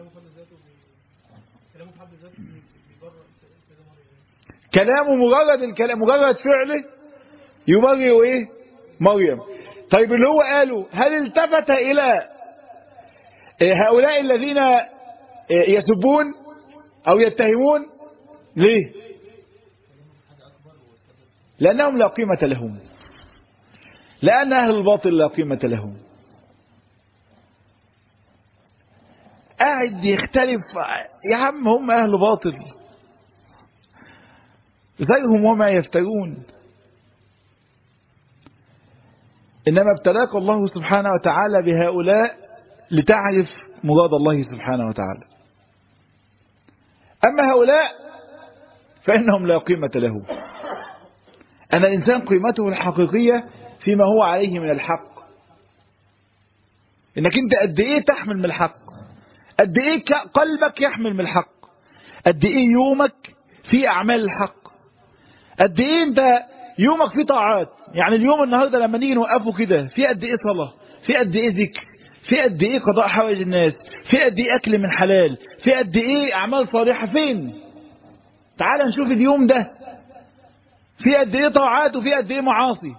كلامه مجرد الكلام، مجرد فعله يبرئ ايه؟ مريم. طيب اللي هو قاله هل التفت الى هؤلاء الذين يسبون او يتهمون؟ ليه؟ لانهم لا قيمة لهم، لان اهل الباطل لا قيمة لهم. قاعد يختلف يا عم، هم اهل باطل زيهم وما يفترون. إنما ابتلاك الله سبحانه وتعالى بهؤلاء لتعرف مراد الله سبحانه وتعالى. أما هؤلاء فإنهم لا قيمة له. أن الإنسان قيمته الحقيقية فيما هو عليه من الحق. إنك أنت قد إيه تحمل من الحق، قد إيه قلبك يحمل من الحق، قد إيه يومك في أعمال الحق، قد ايه انت يومك فيه طاعات. يعني اليوم النهارده لما نيجي نوقفه كده، في قد ايه صلاه، في قد ايه ذكر، في قد ايه قضاء حوائج الناس، في قد ايه اكل من حلال، في قد ايه اعمال صالحه. فين؟ تعال نشوف اليوم ده في قد ايه طاعات وفي قد ايه معاصي.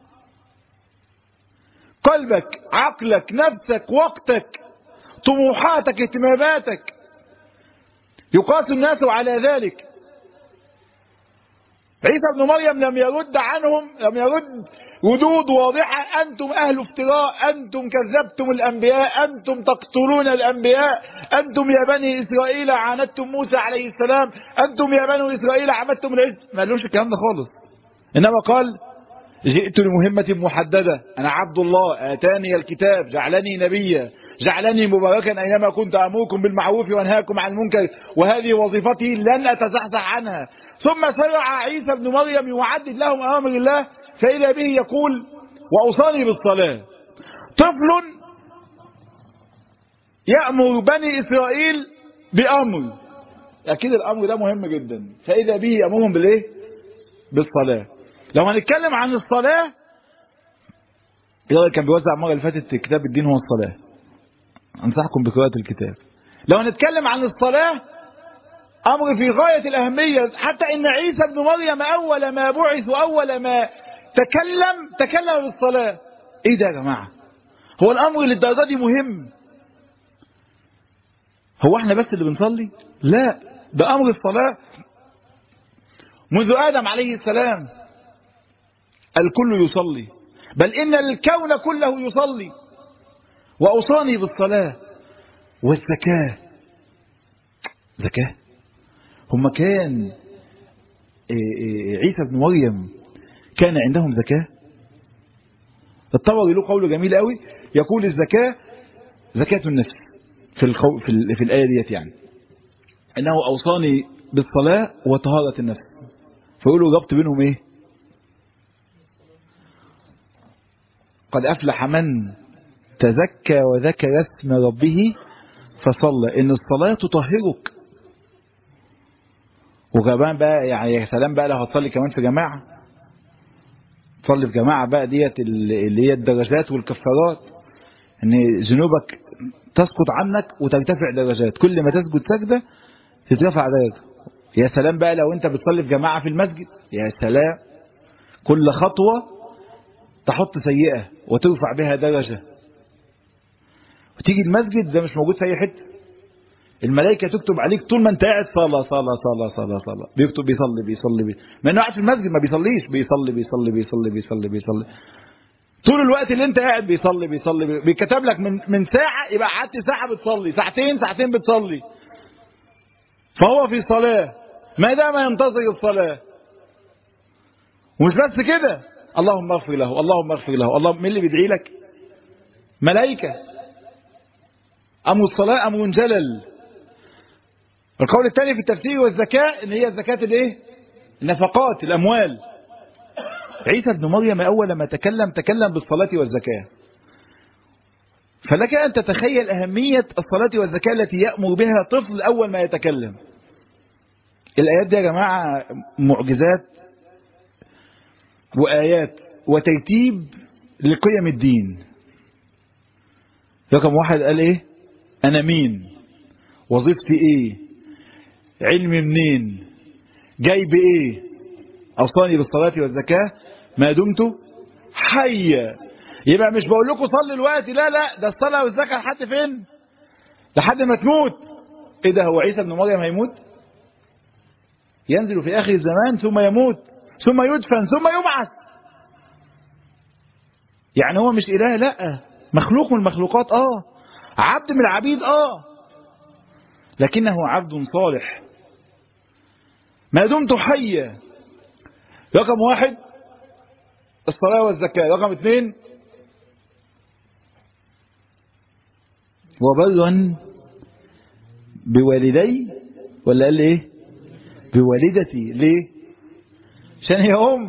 قلبك، عقلك، نفسك، وقتك، طموحاتك، اهتماماتك، يقاس الناس على ذلك. عيسى ابن مريم لم يرد عنهم، لم يرد ردود واضحة: أنتم أهل افتراء، أنتم كذبتم الأنبياء، أنتم تقتلون الأنبياء، أنتم يا بني إسرائيل عاندتم موسى عليه السلام، أنتم يا بني إسرائيل عبدتم العجل. ما قالوش الكلام ده خالص. إنما قال: جئت لمهمة محددة، أنا عبد الله، آتاني الكتاب، جعلني نبيا، جعلني مباركا أينما كنت، أمركم بالمعروف وأنهاكم عن المنكر، وهذه وظيفتي لن أتزحزح عنها. ثم سرع عيسى بن مريم يعدد لهم أوامر الله، فإذا به يقول: وأوصاني بالصلاة. طفل يأمر بني إسرائيل بأمر، أكيد الأمر ده مهم جدا، فإذا به يأمرهم بالإيه؟ بالصلاة. لو هنتكلم عن الصلاة، الراجل كان بيوزع المرة اللي فاتت كتاب الدين هو الصلاة، أنصحكم بقراءة الكتاب. لو هنتكلم عن الصلاة، أمر في غاية الأهمية، حتى إن عيسى بن مريم أول ما بعث وأول ما تكلم تكلم بالصلاة. إيه ده يا جماعة؟ هو الأمر للدرجة دي مهم؟ هو احنا بس اللي بنصلي؟ لا، ده أمر الصلاة منذ آدم عليه السلام الكل يصلي، بل إن الكون كله يصلي. وأوصاني بالصلاة والزكاة. زكاة؟ هم كان عيسى بن مريم كان عندهم زكاة؟ الطبري له قول جميل قوي، يقول الزكاة زكاة النفس في القو... في, ال... في الآية ديت، يعني انه اوصاني بالصلاة وطهارة النفس، فيقولوا ربط بينهم ايه؟ قد افلح من تزكى وذكر اسم ربه فصلى، ان الصلاة تطهرك. وكمان بقى يعني يا سلام بقى لو هتصلي كمان في جماعة، تصلي في جماعة بقى ديت اللي هي الدرجات والكفارات، ان ذنوبك تسقط عنك وترتفع درجات، كل ما تسجد سجدة تترفع درجة. يا سلام بقى لو انت بتصلي في جماعة في المسجد، يا سلام، كل خطوة تحط سيئة وترفع بها درجة. وتيجي المسجد ده مش موجود في اي حته، الملائكة تكتب عليك طول ما انت قاعد صلاة صلاة صلاة صلاة صلاة، بيكتب بيصلي بيصلي بي. ما انه قاعد في المسجد ما بيصليش، بيصلي بيصلي بيصلي بيصلي بيصلي طول الوقت اللي انت قاعد بيصلي بيصلي بي. بيكتب لك من من ساعة، يبقى قعدت ساعة بتصلي، ساعتين ساعتين بتصلي، فهو في صلاة ما دام ينتظر الصلاة. ومش بس كده، اللهم اغفر له اللهم اغفر له اللهم، مين اللي بيدعي لك؟ ملائكة. أمر الصلاة أمر جلل. القول الثاني في التفسير والزكاة ان هي زكاة الايه؟ النفقات، الاموال. عيسى ابن مريم اول لما تكلم تكلم بالصلاة والزكاة، فلك ان تتخيل اهمية الصلاة والزكاة التي يأمر بها طفل اول ما يتكلم. الايات دي يا جماعة معجزات وايات وترتيب لقيم الدين. رقم واحد قال ايه؟ انا مين؟ وظيفتي ايه؟ علمي منين؟ جاي بايه؟ اوصاني بالصلاة والزكاة ما دمت حيا. يبقى مش بقول لكم صلي الوقت، لا لا، ده الصلاة والزكاة لحد فين؟ لحد ما تموت. ايه ده، هو عيسى ابن مريم هيموت؟ ينزل في اخر الزمان ثم يموت ثم يدفن ثم يبعث. يعني هو مش اله، لا، مخلوق من المخلوقات، اه، عبد من العبيد، اه، لكنه عبد صالح ما دمت حيا. رقم واحد الصلاة والزكاة. رقم اثنين وبرا بوالدي، ولا قال ايه؟ بوالدتي. ليه؟ عشان هي ام.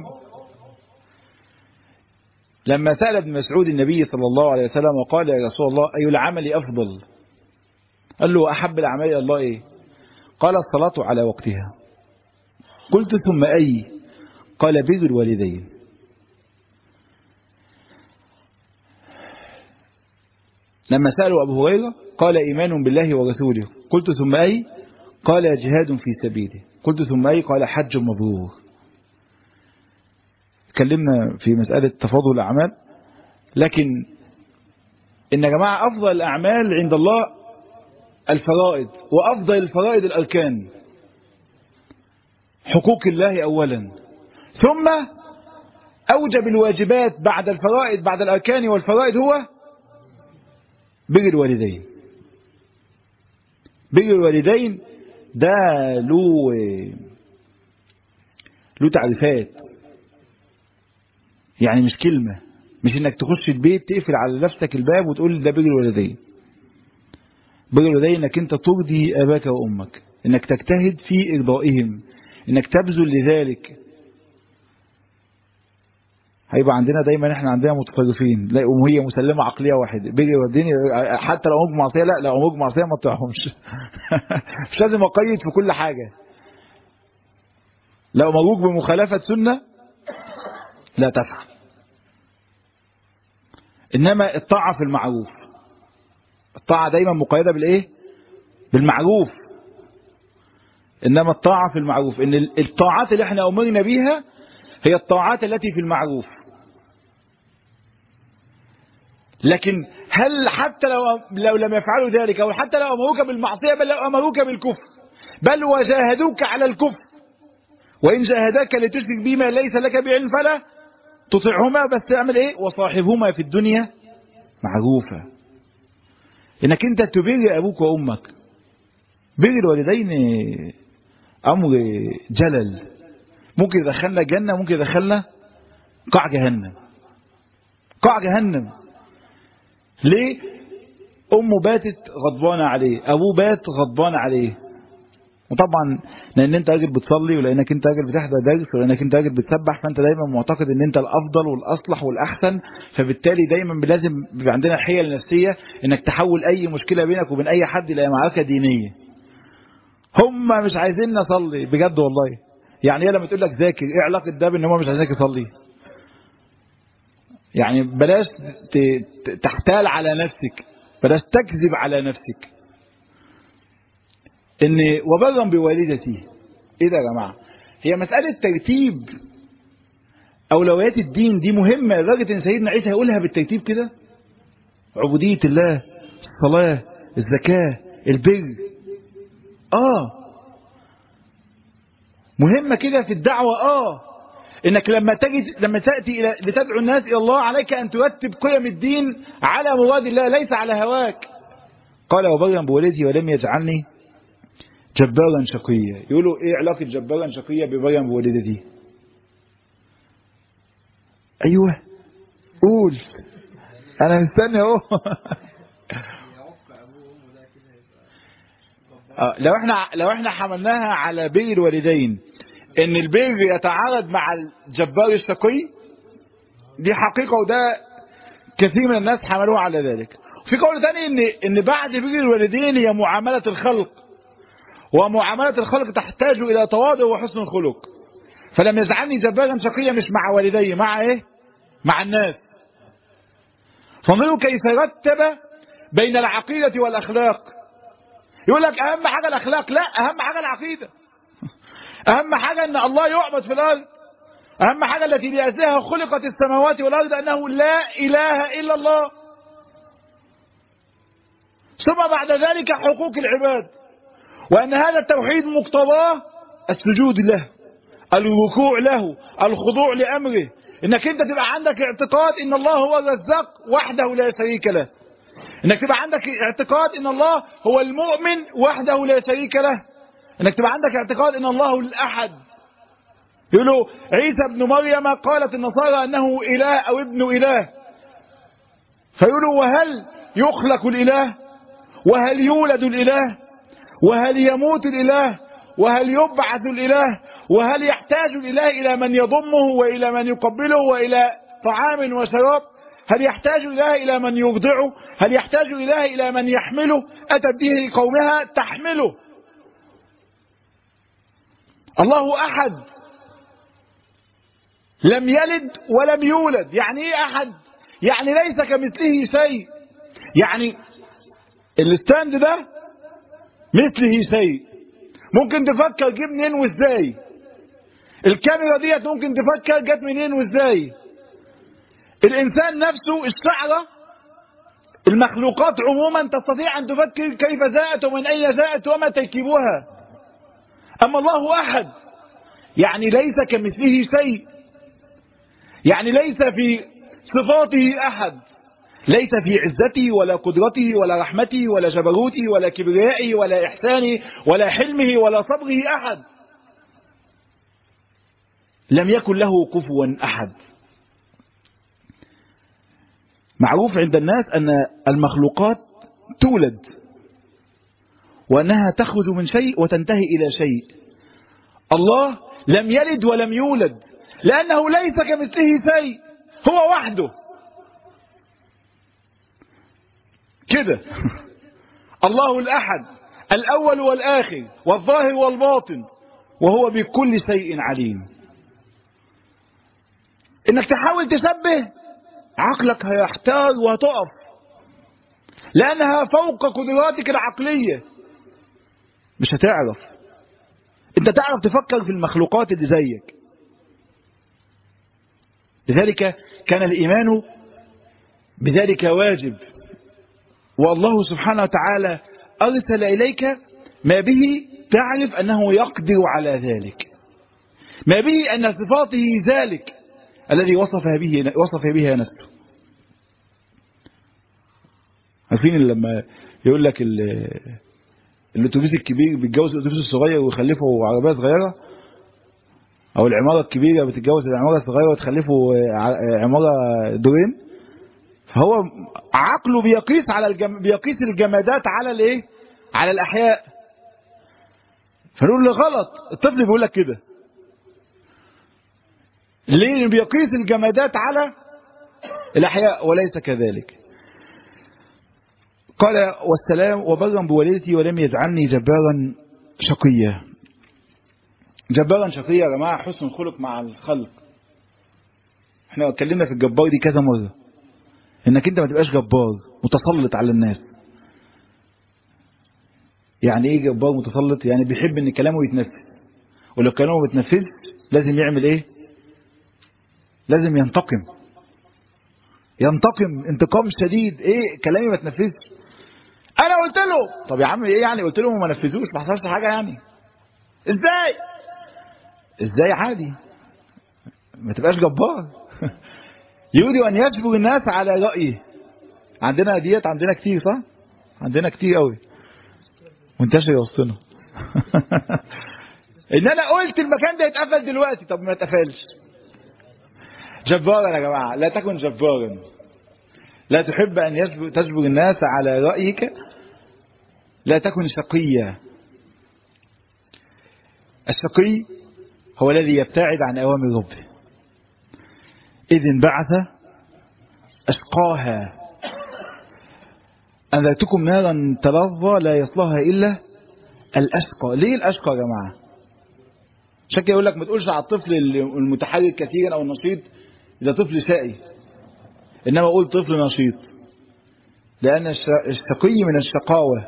لما سأل ابن مسعود النبي صلى الله عليه وسلم وقال يا رسول الله اي العمل افضل؟ قال له احب الاعمال الى الله ايه؟ قال الصلاة على وقتها. قلت ثم اي؟ قال بر الوالدين. لما سألوا أبو هريرة قال إيمان بالله ورسوله. قلت ثم أي؟ قال جهاد في سبيله. قلت ثم أي؟ قال حج مبرور. تكلمنا في مسألة تفاضل الأعمال، لكن إن يا جماعة أفضل الأعمال عند الله الفرائض، وأفضل الفرائض الأركان، حقوق الله أولا، ثم أوجب الواجبات بعد الفرائض بعد الأركان والفرائض هو بر الوالدين. بر الوالدين ده له له تعريفات، يعني مش كلمة، مش انك تخش البيت تقفل على نفسك الباب وتقول ده بر الوالدين. بر الوالدين انك انت ترضي اباك وامك، انك تجتهد في ارضائهم، انك تبذل لذلك. هيبقى عندنا دايما احنا عندنا متطرفين، لا وهي مسلمه عقليه واحده، بيجي يوديني حتى لو امك معصيه، لا لو امك معصيه ما تطيعهمش. مش لازم اقيد في كل حاجه. لو مروج بمخالفه سنه لا تفعل. انما الطاعه في المعروف، الطاعه دايما مقيده بالايه؟ بالمعروف. انما الطاعه في المعروف، ان الطاعات اللي احنا امرنا بيها هي الطاعات التي في المعروف. لكن هل حتى لو لو لم يفعلوا ذلك، او حتى لو امروك بالمعصيه، بل لو امروك بالكفر، بل وجاهدوك على الكفر، وان جاهداك لتشرك بما ليس لك بعلم فلا تطعهما، بس اعمل ايه؟ وصاحبهما في الدنيا معروفه. انك انت تبر ابوك وامك. بر الوالدين أمر جلل، ممكن يدخلنا جنة، ممكن يدخلنا قاع جهنم. قاع جهنم ليه؟ أمه باتت غضبانة عليه، أبوه بات غضبان عليه. وطبعا لأن أنت راجل بتصلي، ولأنك أنت راجل بتحضر درس، ولأنك أنت راجل بتسبح، فأنت دايما معتقد أن أنت الأفضل والأصلح والأحسن، فبالتالي دايما لازم بيبقى عندنا حيل نفسية أنك تحول أي مشكلة بينك وبين أي حد إلى معركة دينية. هم مش عايزين نصلي بجد والله. يعني هي لما تقول لك ذاكر، إيه علاقة ده بأن هم مش عايزينك تصلي؟ يعني بلاش تحتال على نفسك، بلاش تكذب على نفسك. ان وبرا بوالدتي، ايه ده يا جماعه؟ هي مساله ترتيب اولويات الدين دي مهمه لدرجه ان سيدنا عيسى هيقولها بالترتيب كده. عبوديه الله، الصلاه، الزكاه، البر، اه مهمه كده في الدعوه. اه انك لما تجد لما تاتي الى لتدعو الناس الى الله، عليك ان ترتب قيم الدين على مراد الله ليس على هواك. قال وبرا بوالدتي ولم يجعلني جبارا شقيا. يقولوا ايه علاقة جبارا شقيا ببرا بوالدتي؟ ايوه قول، انا مستني اهو. لو احنا لو احنا حملناها على بر الوالدين، ان البر يتعارض مع الجبار الشقي، دي حقيقة، وده كثير من الناس حملوها على ذلك. في قول ثاني ان ان بعد بر الوالدين هي معاملة الخلق، ومعاملة الخلق تحتاج إلى تواضع وحسن الخلق. فلم يجعلني جبارا شقيا مش مع والدي، مع إيه؟ مع الناس. فانظروا كيف رتب بين العقيدة والأخلاق. يقول لك أهم حاجة الأخلاق، لا، أهم حاجة العقيدة. أهم حاجة أن الله يعبد في الأرض. أهم حاجة التي لأجلها خلقت السماوات والأرض أنه لا إله إلا الله. ثم بعد ذلك حقوق العباد، وأن هذا التوحيد مقتضاه السجود له، الركوع له، الخضوع لأمره. إنك أنت تبقى عندك اعتقاد إن الله هو الرزاق وحده لا شريك له. إنك تبقى عندك اعتقاد إن الله هو المؤمن وحده لا شريك له. إنك تبقى عندك اعتقاد إن الله الأحد. يقولوا عيسى ابن مريم قالت النصارى أنه إله أو ابن إله. فيقولوا وهل يخلق الإله؟ وهل يولد الإله؟ وهل يموت الإله؟ وهل يبعث الإله؟ وهل يحتاج الإله إلى من يضمه وإلى من يقبله وإلى طعام وشراب؟ هل يحتاج الإله إلى من يرضعه؟ هل يحتاج الإله إلى من يحمله؟ أتت به قومها تحمله. الله أحد، لم يلد ولم يولد. يعني إيه أحد؟ يعني ليس كمثله شيء. يعني الستاند ده مثله شيء. ممكن تفكر جه منين وازاي. الكاميرا ديت ممكن تفكر جت منين وازاي. الانسان نفسه، الشعرة، المخلوقات عموما تستطيع ان تفكر كيف جاءت ومن اين جاءت وما تركيبها. اما الله احد، يعني ليس كمثله شيء. يعني ليس في صفاته احد، ليس في عزته ولا قدرته ولا رحمته ولا جبروته ولا كبريائه ولا إحسانه ولا حلمه ولا صبره أحد. لم يكن له كفوا أحد. معروف عند الناس أن المخلوقات تولد، وأنها تخرج من شيء وتنتهي إلى شيء. الله لم يلد ولم يولد، لأنه ليس كمثله شيء، هو وحده كده. الله الأحد، الأول والآخر والظاهر والباطن، وهو بكل شيء عليم. إنك تحاول تشبه، عقلك هيحتار وهتقف، لأنها فوق قدراتك العقلية. مش هتعرف. أنت تعرف تفكر في المخلوقات اللي زيك. لذلك كان الإيمان بذلك واجب. والله سبحانه وتعالى أرسل إليك ما به تعرف أنه يقدر على ذلك، ما به أن صفاته ذلك الذي وصف به وصف بها نفسه. عارفين لما يقول لك الاتوبيس الكبير بيتجوز الاتوبيس الصغير ويخلفوا عربيه صغيره، او العماره الكبيره بتتجوز العماره الصغيره وتخلفوا عماره دورين. فهو عقله بيقيس على الجم... بيقيس الجمادات على الايه؟ على الاحياء. فنقول له غلط، الطفل بيقول لك كده ليه؟ بيقيس الجمادات على الاحياء وليس كذلك. قال والسلام وبرا بوالدتي ولم يجعلني جبارا شقيا. جبارا شقيا يا جماعه حسن الخلق مع الخلق. احنا اتكلمنا في الجبار دي كذا مره، انك انت ما تبقاش جبار متسلط على الناس. يعني ايه جبار متسلط؟ يعني بيحب ان كلامه يتنفذ، ولو كلامه ما بيتنفذش لازم يعمل ايه؟ لازم ينتقم. ينتقم انتقام شديد. ايه كلامي ما تنفذش؟ انا قلت له. طب يا عم ايه يعني قلت له وما نفذوش؟ ما حصلش حاجه يعني. ازاي؟ ازاي عادي، ما تبقاش جبار. يريد ان يجبر الناس على رايه. عندنا ديت عندنا كتير صح؟ عندنا كتير قوي منتشر وسطنا. ان انا قلت المكان ده يتقفل دلوقتي، طب ما يتقفلش. جبارا يا جماعه، لا تكن جبارا. لا تحب ان يجبر تجبر الناس على رايك، لا تكن شقيا. الشقي هو الذي يبتعد عن اوامر ربه. اذ انبعث اشقاها انذرتكم نارا تلظى لا يصلاها الا الاشقى. ليه الاشقى يا جماعه؟ عشان كده يقول لك ما تقولش على الطفل المتحرك كثيرا او النشيط ده طفل شقي، انما قول طفل نشيط، لان الشقي من الشقاوه.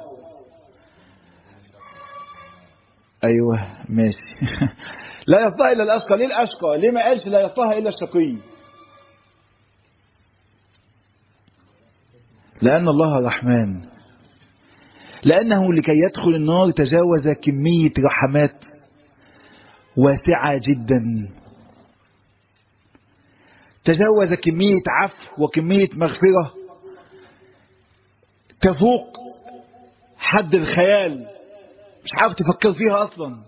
ايوه ماشي. لا يصلها الا الاشقى. ليه الاشقى؟ ليه ما قالش لا يصلها الا الشقي؟ لان الله رحمن، لانه لكي يدخل النار تجاوز كميه رحمات واسعه جدا، تجاوز كميه عفو وكميه مغفره تفوق حد الخيال، مش عارف تفكر فيها اصلا.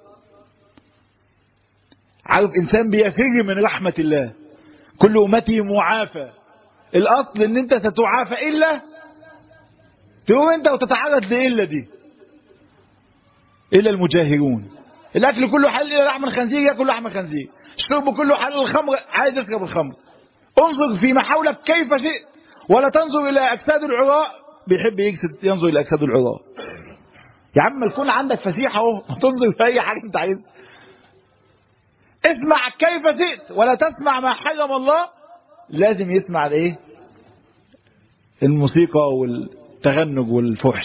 عارف انسان بيفر من رحمه الله، كل امتي معافى. الاصل ان انت ستعافى الا تقوم انت وتتعرض لالا دي، الا المجاهرون. الاكل كله حلال الا لحم الخنزير ياكل لحم الخنزير، الشرب كله حلال، الخمر عايز يشرب الخمر. انظر فيما حولك كيف شئت ولا تنظر الى اجساد العراء. بيحب يقصد ينظر الى اجساد العراء. يا عم الكون عندك فسيحه اهو، تنظر في اي حاجه انت عايزها. اسمع كيف شئت ولا تسمع ما حرم الله. لازم يسمع الايه؟ الموسيقى والتغنج والفحش.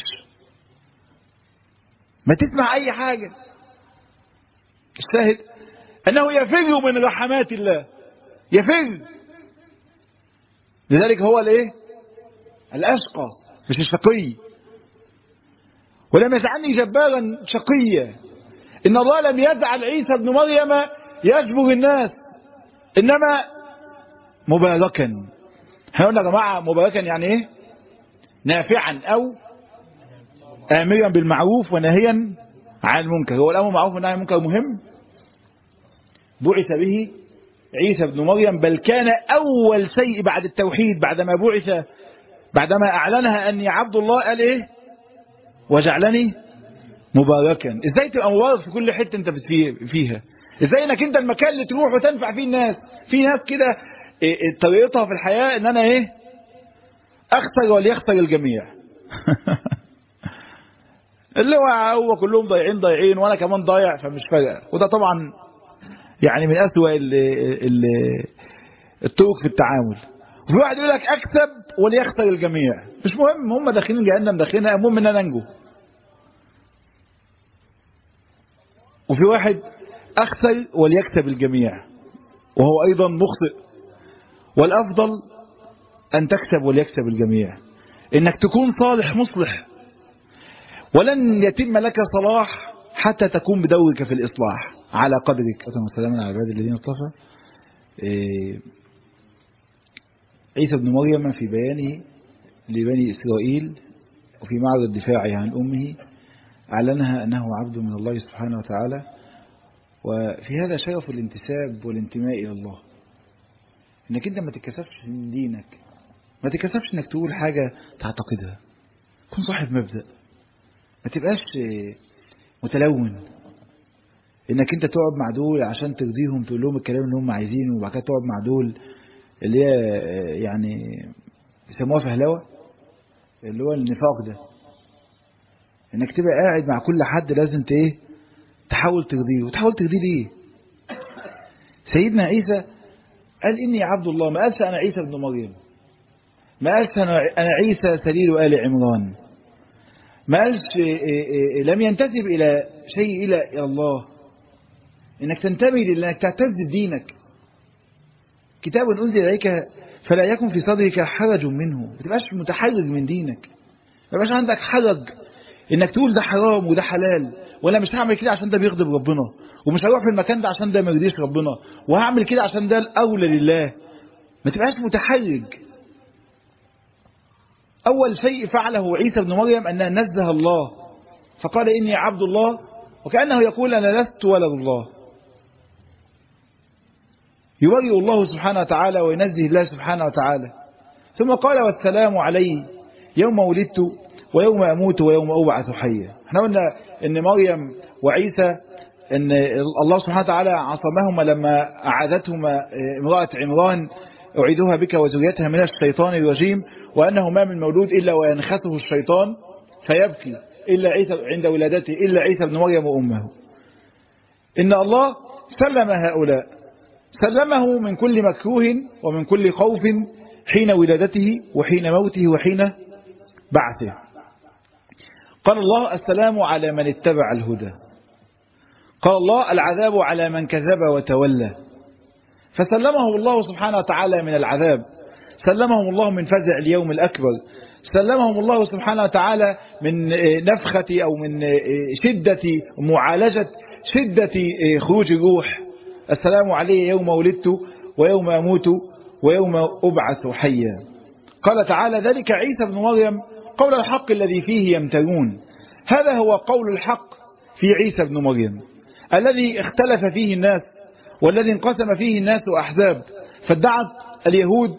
ما تسمع اي حاجه. الشاهد انه يفر من رحمات الله، يفر. لذلك هو الايه؟ الاشقى مش الشقي. ولم يجعلني جبارا شقيا. ان الله لم يجعل عيسى ابن مريم يجبر الناس، انما مباركا. احنا قلنا يا جماعه مباركا يعني ايه؟ نافعا او امرا بالمعروف وناهيا عن المنكر. هو الامر بالمعروف والنهي عن المنكر مهم. بعث به عيسى ابن مريم، بل كان اول شيء بعد التوحيد بعدما بعث، بعدما اعلنها اني عبد الله، قال ايه؟ وجعلني مباركا. ازاي تبقى مبارك في كل حته انت فيها؟ ازاي انك انت المكان اللي تروح وتنفع فيه الناس؟ في ناس كده طريقتها في الحياه ان انا ايه؟ اخسر وليخسر الجميع. اللي هو هو كلهم ضايعين ضايعين وانا كمان ضايع فمش فارقه. وده طبعا يعني من اسوأ الطرق في التعامل. وفي واحد يقول لك اكسب وليخسر الجميع. مش مهم، هم داخلين جهنم داخلين، المهم ان انا انجو. وفي واحد اخسر وليكسب الجميع وهو ايضا مخطئ. والافضل ان تكسب وليكسب الجميع، انك تكون صالح مصلح. ولن يتم لك صلاح حتى تكون بدورك في الاصلاح على قدرك. والسلام على عباد الذين اصطفى. عيسى ابن مريم في بيانه لبني اسرائيل وفي معرض دفاعه عن امه أعلنها أنه عبد من الله سبحانه وتعالى. وفي هذا شرف الانتساب والانتماء إلى الله، إنك أنت ما تتكسفش من دينك، ما تتكسفش إنك تقول حاجة تعتقدها، كن صاحب مبدأ، ما تبقاش متلون إنك أنت تقعد مع دول عشان ترضيهم، تقول لهم الكلام اللي هم عايزينه، وبعد كده تقعد مع دول اللي هي يعني يسموها فهلوة، اللي هو النفاق ده، إنك تبقى قاعد مع كل حد لازم ايه تحاول ترضيه. وتحاول ترضيه ليه؟ سيدنا عيسى قال إني عبد الله، ما قالش أنا عيسى ابن مريم، ما قالش أنا عيسى سليل آل عمران، ما قالش لم ينتسب إلى شيء إلى الله. إنك تنتمي لأنك تعتز بدينك. كتاب أنزل إليك فلا يكن في صدرك حرج منه، ما تبقاش متحرج من دينك، ما يبقاش عندك حرج إنك تقول ده حرام وده حلال، وأنا مش هعمل كده عشان ده بيغضب ربنا، ومش هروح في المكان ده عشان ده ما يرضيش ربنا، وهعمل كده عشان ده الأولى لله. ما تبقاش متحرج. أول شيء فعله عيسى بن مريم أن نزه الله، فقال إني عبد الله، وكأنه يقول أنا لست ولد الله. يبرئ الله سبحانه وتعالى وينزه الله سبحانه وتعالى. ثم قال والسلام علي يوم ولدت ويوم أموت ويوم أبعث حيا. احنا قلنا إن مريم وعيسى إن الله سبحانه وتعالى عصمهما لما أعادتهما امرأة عمران أعيدها بك وزوجتها من الشيطان الرجيم، وأنه ما من مولود إلا وينخسه الشيطان فيبكي إلا عيسى عند ولادته إلا عيسى بن مريم وأمه. إن الله سلم هؤلاء، سلمه من كل مكروه ومن كل خوف حين ولادته وحين موته وحين بعثه. قال الله السلام على من اتبع الهدى، قال الله العذاب على من كذب وتولى. فسلمه الله سبحانه وتعالى من العذاب، سلمهم الله من فزع اليوم الأكبر، سلمهم الله سبحانه وتعالى من نفخة أو من شدة معالجة شدة خروج الروح. السلام علي يوم ولدت ويوم أموت ويوم أبعث حيا. قال تعالى ذلك عيسى بن مريم قول الحق الذي فيه يمترون. هذا هو قول الحق في عيسى بن مريم الذي اختلف فيه الناس، والذي انقسم فيه الناس أحزاب، فادعت اليهود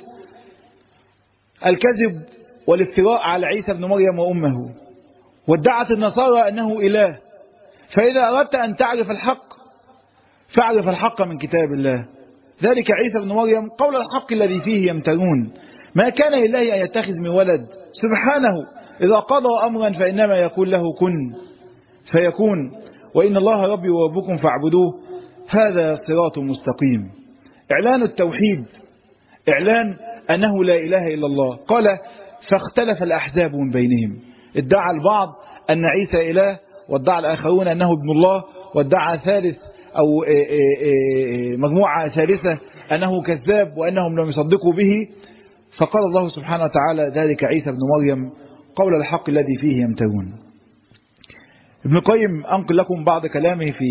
الكذب والافتراء على عيسى بن مريم وأمه، وادعت النصارى أنه إله. فإذا أردت أن تعرف الحق فاعرف الحق من كتاب الله. ذلك عيسى بن مريم قول الحق الذي فيه يمترون. ما كان لله أن يتخذ من ولد، سبحانه إذا قضى أمرا فإنما يقول له كن فيكون، وإن الله ربي وربكم فاعبدوه هذا صراط مستقيم. إعلان التوحيد، إعلان أنه لا إله إلا الله. قال فاختلف الأحزاب من بينهم، ادعى البعض أن عيسى إله، وادعى الآخرون أنه ابن الله، وادعى ثالث أو مجموعة ثالثة أنه كذاب وأنهم لم يصدقوا به. فقال الله سبحانه وتعالى ذلك عيسى بن مريم قول الحق الذي فيه يمترون. ابن القيم أنقل لكم بعض كلامه في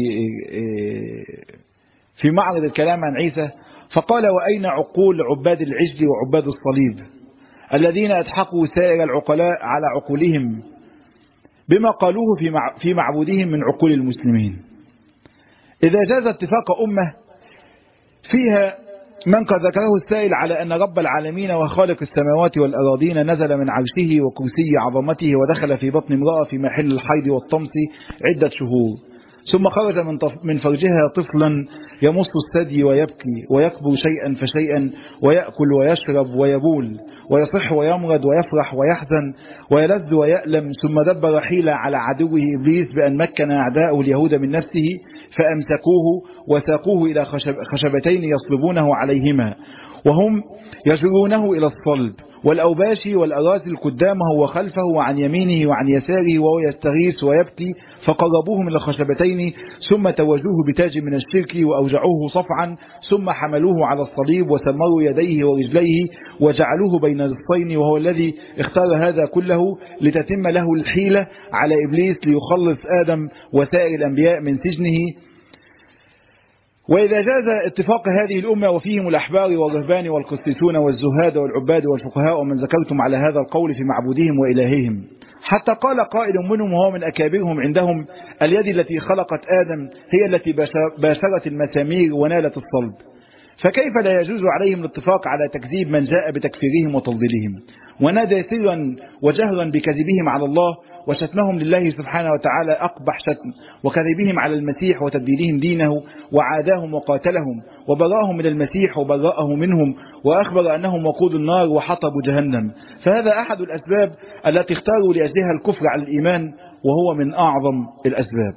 في معرض الكلام عن عيسى، فقال وأين عقول عباد العجل وعباد الصليب الذين أضحكوا سائر العقلاء على عقولهم بما قالوه في معبودهم من عقول المسلمين. إذا جاز اتفاق أمة فيها من قد ذكره السائل على أن رب العالمين وخالق السماوات والأراضين نزل من عرشه وكرسي عظمته ودخل في بطن امرأة في محل الحيض والطمس عدة شهور، ثم خرج من, من فرجها طفلا يمص الثدي ويبكي ويكبر شيئا فشيئا ويأكل ويشرب ويبول ويصح ويمرض ويفرح ويحزن ويلذ ويألم، ثم دبر حيلة على عدوه إبليس بأن مكن أعداءه اليهود من نفسه فأمسكوه وساقوه إلى خشب خشبتين يصلبونه عليهما وهم يجرونه إلى الصلب، والأوباشي والأرازل قدامه وخلفه وعن يمينه وعن يساره وهو يستغيث ويبكي، فقربوه من الخشبتين ثم توجوه بتاج من الشرك وأوجعوه صفعا، ثم حملوه على الصليب وسمروا يديه ورجليه وجعلوه بين نصفين، وهو الذي اختار هذا كله لتتم له الحيلة على إبليس ليخلص آدم وسائر الأنبياء من سجنه وإذا جاز اتفاق هذه الأمة وفيهم الأحبار والرهبان والقسيسون والزهاد والعباد والفقهاء ومن ذكرتم على هذا القول في معبودهم وإلههم، حتى قال قائل منهم وهو من أكابرهم عندهم: اليد التي خلقت آدم هي التي باشرت المسامير ونالت الصلب. فكيف لا يجوز عليهم الاتفاق على تكذيب من جاء بتكفيرهم وتضليلهم، ونادى سرا وجهرا بكذبهم على الله وشتمهم لله سبحانه وتعالى أقبح شتم، وكذبهم على المسيح وتبديلهم دينه، وعاداهم وقاتلهم وبرأهم من المسيح وبرأه منهم، وأخبر أنهم وقود النار وحطب جهنم. فهذا أحد الأسباب التي اختاروا لأجلها الكفر على الإيمان، وهو من أعظم الأسباب.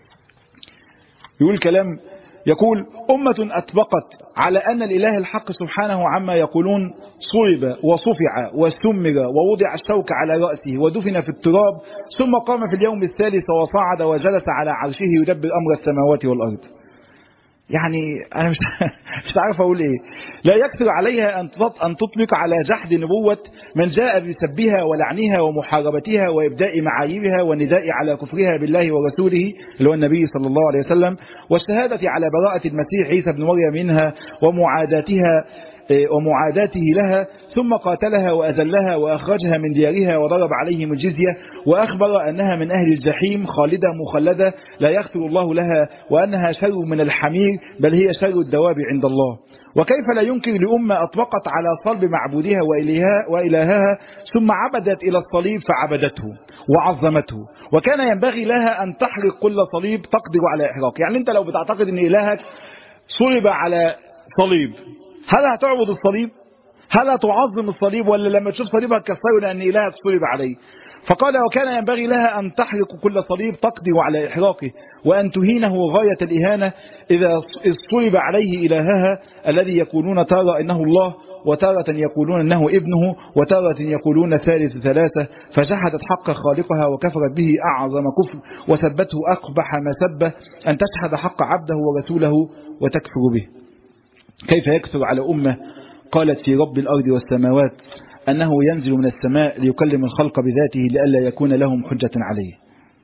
يقول كلام يقول: أمة أطبقت على أن الإله الحق سبحانه عما يقولون صلب وصفع وسمر ووضع الشوك على رأسه ودفن في التراب، ثم قام في اليوم الثالث وصعد وجلس على عرشه يدبر أمر السماوات والأرض. يعني أنا مش مش عارف أقول إيه. لا يكثر عليها أن تطلق على جحد نبوة من جاء بسبها ولعنها ومحاربتها وإبداء معايبها والنداء على كفرها بالله ورسوله اللي هو النبي صلى الله عليه وسلم، والشهادة على براءة المسيح عيسى بن مريم منها ومعاداتها ومعاداته لها، ثم قاتلها وأذلها وأخرجها من ديارها وضرب عليهم الجزية، وأخبر أنها من أهل الجحيم خالدة مخلدة لا يغفر الله لها، وأنها شر من الحمير بل هي شر الدواب عند الله. وكيف لا ينكر لأمة أطبقت على صلب معبودها وإلهها ثم عبدت إلى الصليب فعبدته وعظمته، وكان ينبغي لها أن تحرق كل صليب تقدر على إحراق. يعني أنت لو بتعتقد أن إلهك صلب على صليب، هل هتعبد الصليب؟ هل هتعظم الصليب؟ ولا لما تشوف صليب هتكسره لأن إلهك صلب عليه؟ فقال: وكان ينبغي لها أن تحرق كل صليب تقدر على إحراقه، وأن تهينه غاية الإهانة إذا صلب عليه إلهها الذي يقولون تارة إنه الله، وتارة يقولون إنه ابنه، وتارة يقولون ثالث ثلاثة، فجحدت حق خالقها وكفرت به أعظم كفر، وثبته أقبح مسبة أن تشهد حق عبده ورسوله وتكفر به. كيف يكثر على أمة قالت في رب الأرض والسماوات أنه ينزل من السماء ليكلم الخلق بذاته لئلا يكون لهم حجة عليه.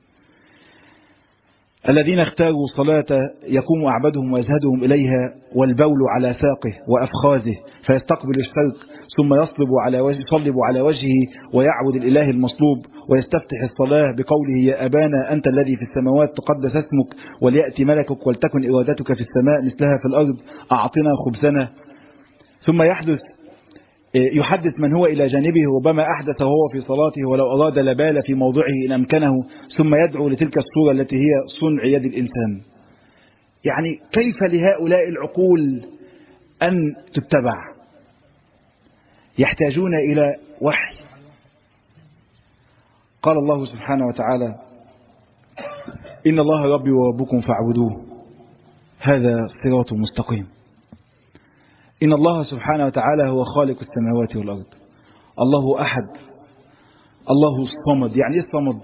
الذين اختاروا صلاة يقوم أعبدهم ويزهدهم إليها والبول على ساقه وأفخاذه فيستقبل الشرق، ثم يصلب على وجه يصلب على وجهه ويعبد الإله المصلوب، ويستفتح الصلاة بقوله: يا أبانا أنت الذي في السماوات تقدس اسمك وليأتي ملكك ولتكن إرادتك في السماء مثلها في الأرض أعطنا خبزنا. ثم يحدث يحدث من هو إلى جانبه ربما أحدث وهو في صلاته ولو أراد لبال في موضعه إن أمكنه، ثم يدعو لتلك الصورة التي هي صنع يد الإنسان. يعني كيف لهؤلاء العقول أن تتبع؟ يحتاجون إلى وحي. قال الله سبحانه وتعالى: إن الله ربي وربكم فاعبدوه هذا صراط مستقيم. إن الله سبحانه وتعالى هو خالق السماوات والأرض، الله أحد، الله الصمد. يعني إيه الصمد؟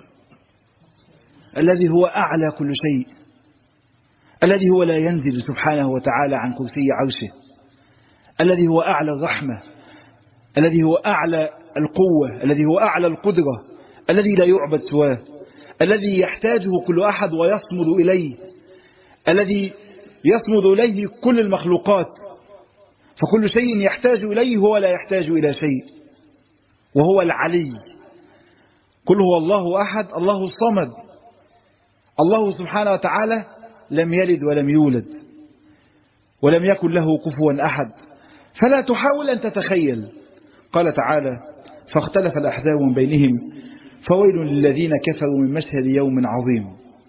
الذي هو أعلى كل شيء، الذي هو لا ينزل سبحانه وتعالى عن كرسي عرشه، الذي هو أعلى الرحمة، الذي هو أعلى القوة، الذي هو أعلى القدرة، الذي لا يعبد سواه، الذي يحتاجه كل أحد ويصمد إليه، الذي يصمد إليه كل المخلوقات، فكل شيء يحتاج إليه هو لا يحتاج إلى شيء، وهو العلي. قل هو الله أحد الله الصمد. الله سبحانه وتعالى لم يلد ولم يولد ولم يكن له كفوا أحد، فلا تحاول أن تتخيل. قال تعالى: فاختلف الأحزاب من بينهم فويل للذين كفروا من مشهد يوم عظيم.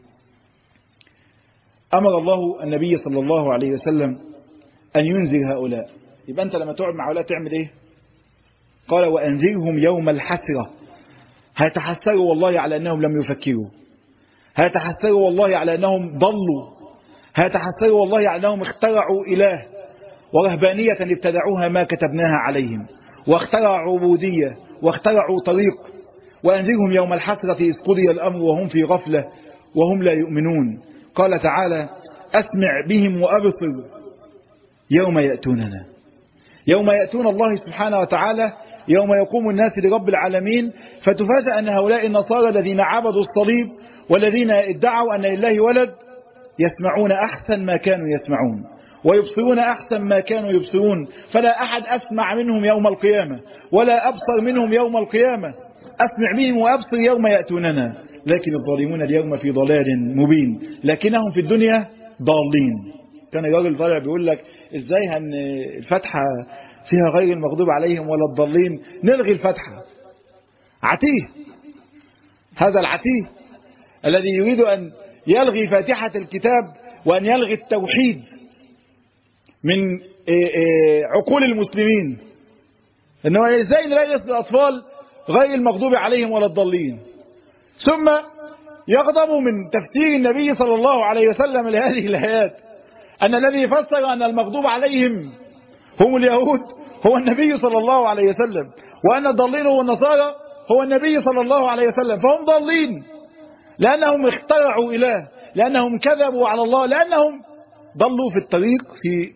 أمر الله النبي صلى الله عليه وسلم أن ينذر هؤلاء. يبقى أنت لما تقعد مع هؤلاء تعمل إيه؟ قال: وأنذرهم يوم الحسرة. هيتحسروا والله على أنهم لم يفكروا، هيتحسروا والله على أنهم ضلوا، هيتحسروا والله على أنهم اخترعوا إله ورهبانية ابتدعوها ما كتبناها عليهم، واخترعوا عبودية واخترعوا طريق. وأنذرهم يوم الحسرة إذ قضي الأمر وهم في غفلة وهم لا يؤمنون. قال تعالى: أسمع بهم وأبصر يوم يأتوننا. يوم يأتون الله سبحانه وتعالى، يوم يقوم الناس لرب العالمين، فتفاجأ أن هؤلاء النصارى الذين عبدوا الصليب والذين ادعوا أن لله ولد يسمعون أحسن ما كانوا يسمعون ويبصرون أحسن ما كانوا يبصرون، فلا أحد أسمع منهم يوم القيامة ولا أبصر منهم يوم القيامة، أسمع بهم وأبصر يوم يأتوننا، لكن الظالمون اليوم في ضلال مبين، لكنهم في الدنيا ضالين. كان الراجل طالع بيقول لك إزاي هن الفتحة فيها غير المغضوب عليهم ولا الضالين، نلغي الفتحة. عتيه، هذا العتيه الذي يريد أن يلغي فاتحة الكتاب وأن يلغي التوحيد من عقول المسلمين، إنه إزاي نلاقي الأطفال غير المغضوب عليهم ولا الضالين، ثم يغضب من تفسير النبي صلى الله عليه وسلم لهذه الآيات أن الذي فسر أن المغضوب عليهم هم اليهود هو النبي صلى الله عليه وسلم، وأن الضالين هو النصارى هو النبي صلى الله عليه وسلم، فهم ضالين لأنهم اخترعوا إله، لأنهم كذبوا على الله، لأنهم ضلوا في الطريق في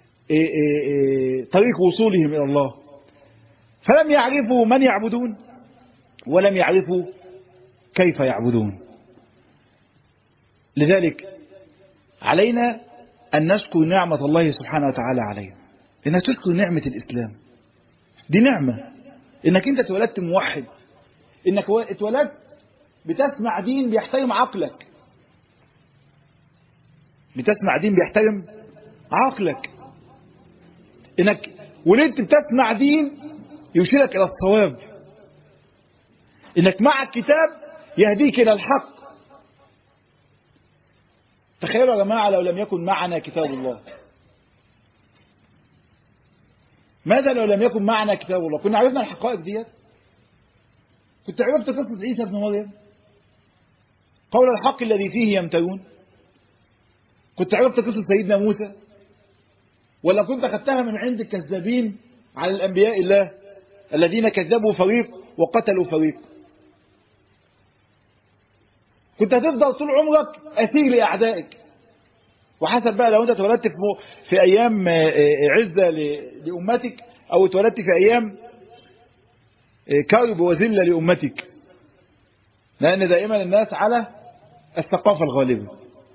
طريق وصولهم إلى الله، فلم يعرفوا من يعبدون ولم يعرفوا كيف يعبدون. لذلك علينا أن نشكر نعمة الله سبحانه وتعالى علينا، إنك تشكر نعمة الإسلام، دي نعمة، إنك أنت اتولدت موحد، إنك اتولدت بتسمع دين بيحترم عقلك، بتسمع دين بيحترم عقلك، إنك ولدت بتسمع دين يرشدك إلى الصواب، إنك معك كتاب يهديك إلى الحق. تخيلوا يا جماعة لو لم يكن معنا كتاب الله، ماذا لو لم يكن معنا كتاب الله؟ كنا عرفنا الحقائق ديت؟ كنت عرفت قصة عيسى بن مريم قول الحق الذي فيه يمترون؟ كنت عرفت قصة سيدنا موسى؟ ولا كنت أخذتها من عند الكذابين على الأنبياء الله الذين كذبوا فريق وقتلوا فريق؟ كنت هتفضل طول عمرك أسير لأعدائك. وحسب بقى لو أنت اتولدت في أيام عزة لأمتك أو اتولدت في أيام كرب وذلة لأمتك، لأن دائما الناس على الثقافة الغالبة،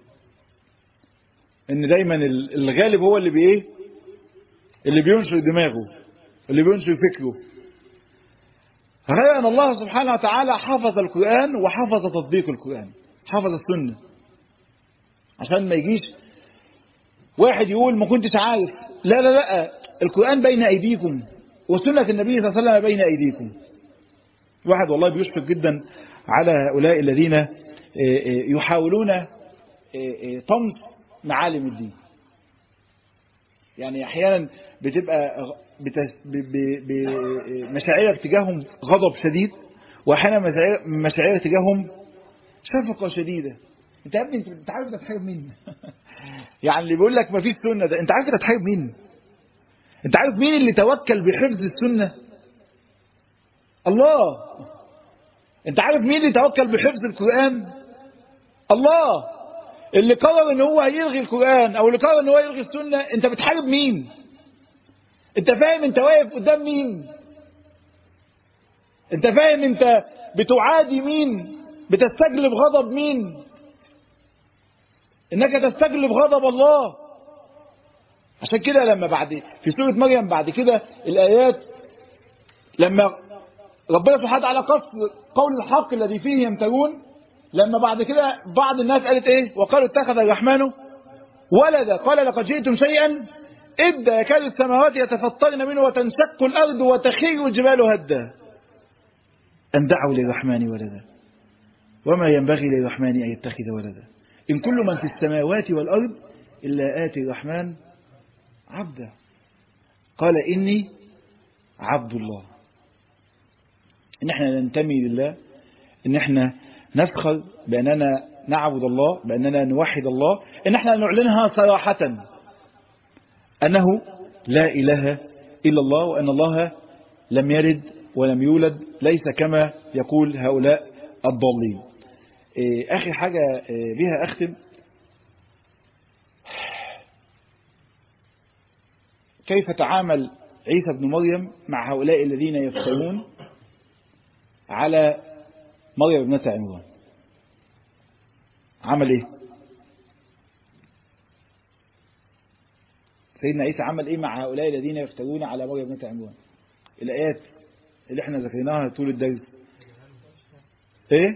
إن دايما الغالب هو اللي بإيه، اللي بينشر دماغه، اللي بينشر فكره، غير أن الله سبحانه وتعالى حفظ القرآن وحفظ تطبيق القرآن، حفظ السنة، عشان ما يجيش واحد يقول ما كنتش عارف. لا لا لا، القرآن بين أيديكم وسنة النبي صلى الله عليه وسلم بين أيديكم. واحد والله بيشفق جدا على هؤلاء الذين يحاولون طمس معالم الدين. يعني أحيانا بتبقى مشاعرك تجاههم غضب شديد، وأحيانا مشاعرك تجاههم شفقة شديدة. انت يا ابني انت عارف انت تحارب مين؟ يعني اللي بيقول لك ما فيش سنة ده، انت عارف انت تحارب مين؟ انت عارف مين اللي توكل بحفظ السنة؟ الله. انت عارف مين اللي توكل بحفظ القرآن؟ الله. اللي قرر ان هو هيلغي القرآن او اللي قرر ان هو يلغي السنة، انت بتحارب مين؟ انت فاهم انت واقف قدام مين؟ انت فاهم انت بتعادي مين؟ بتستجلب غضب مين؟ انك تستجلب غضب الله. عشان كده لما بعد في سورة مريم بعد كده الآيات، لما ربنا سبحانه وتعالى قص قول الحق الذي فيه يمترون، لما بعد كده بعض الناس قالت ايه؟ وقالوا اتخذ الرحمن ولدا، قال لقد جئتم شيئا إدا، يكاد السماوات يتفطرن منه وتنشق الأرض وتخر الجبال هدا أن دعوا للرحمن ولدا وما ينبغي للرحمن أن يتخذ ولدا إن كل من في السماوات والأرض إلا آتي الرحمن عبدا. قال إني عبد الله. إن احنا ننتمي لله، إن احنا نفخر بأننا نعبد الله، بأننا نوحد الله، إن احنا نعلنها صراحة أنه لا إله إلا الله، وأن الله لم يلد ولم يولد، ليس كما يقول هؤلاء الضالين. آخر حاجة بها أختم، كيف تعامل عيسى بن مريم مع هؤلاء الذين يفترون على مريم ابنة عمران؟ عمل ايه؟ سيدنا عيسى عمل ايه مع هؤلاء الذين يفترون على مريم بنت عمران؟ الآيات اللي احنا ذكرناها طول الدرس ايه؟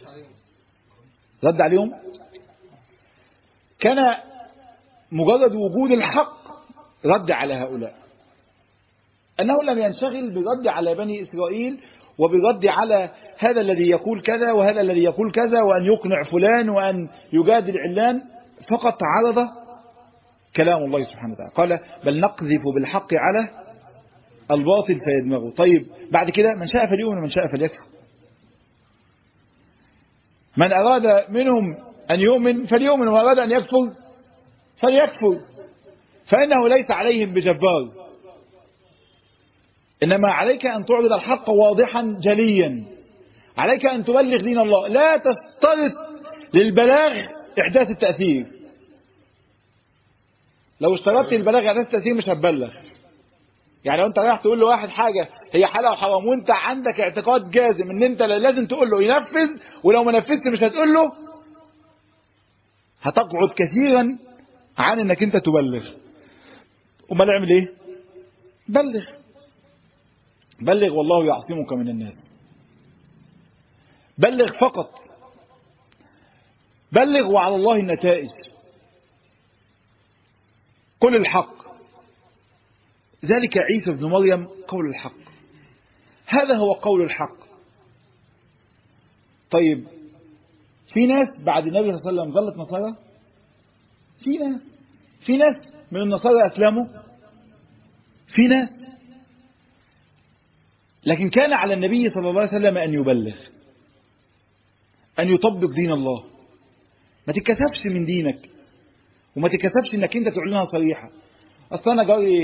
رد عليهم. كان مجرد وجود الحق رد على هؤلاء، أنه لم ينشغل برد على بني إسرائيل وبرد على هذا الذي يقول كذا وهذا الذي يقول كذا وأن يقنع فلان وأن يجادل علان، فقط عرض كلام الله سبحانه وتعالى. قال بل نقذف بالحق على الباطل فيدمغه. طيب بعد كده من شاء فليؤمن ومن شاء فليكفر. من أراد منهم أن يؤمن فليؤمن ومن أراد أن يكفر فليكفر، فإنه ليس عليهم بجبار، إنما عليك أن تعرض الحق واضحا جليا، عليك أن تبلغ دين الله، لا تشترط للبلاغ إحداث التأثير. لو اشترطت البلاغ إحداث التأثير مش هتبلغ. يعني لو أنت رايح تقول له واحد حاجة هي حلال وحرام وأنت عندك اعتقاد جازم إن أنت لازم تقول له ينفذ، ولو ما نفذت مش هتقول له، هتقعد كثيرا عن إنك أنت تبلغ. وما نعمل إيه؟ بلغ بلغ والله يعصمك من الناس. بلغ فقط، بلغ وعلى الله النتائج. قل الحق. ذلك عيسى ابن مريم قول الحق، هذا هو قول الحق. طيب في ناس بعد النبي صلى الله عليه وسلم ظلت نصارى؟ في ناس في ناس من النصارى أسلموا، في ناس، لكن كان على النبي صلى الله عليه وسلم أن يبلغ، أن يطبق دين الله. ما تتكسفش من دينك وما تتكسفش انك انت تعلنها صريحة. اصلا انا جاري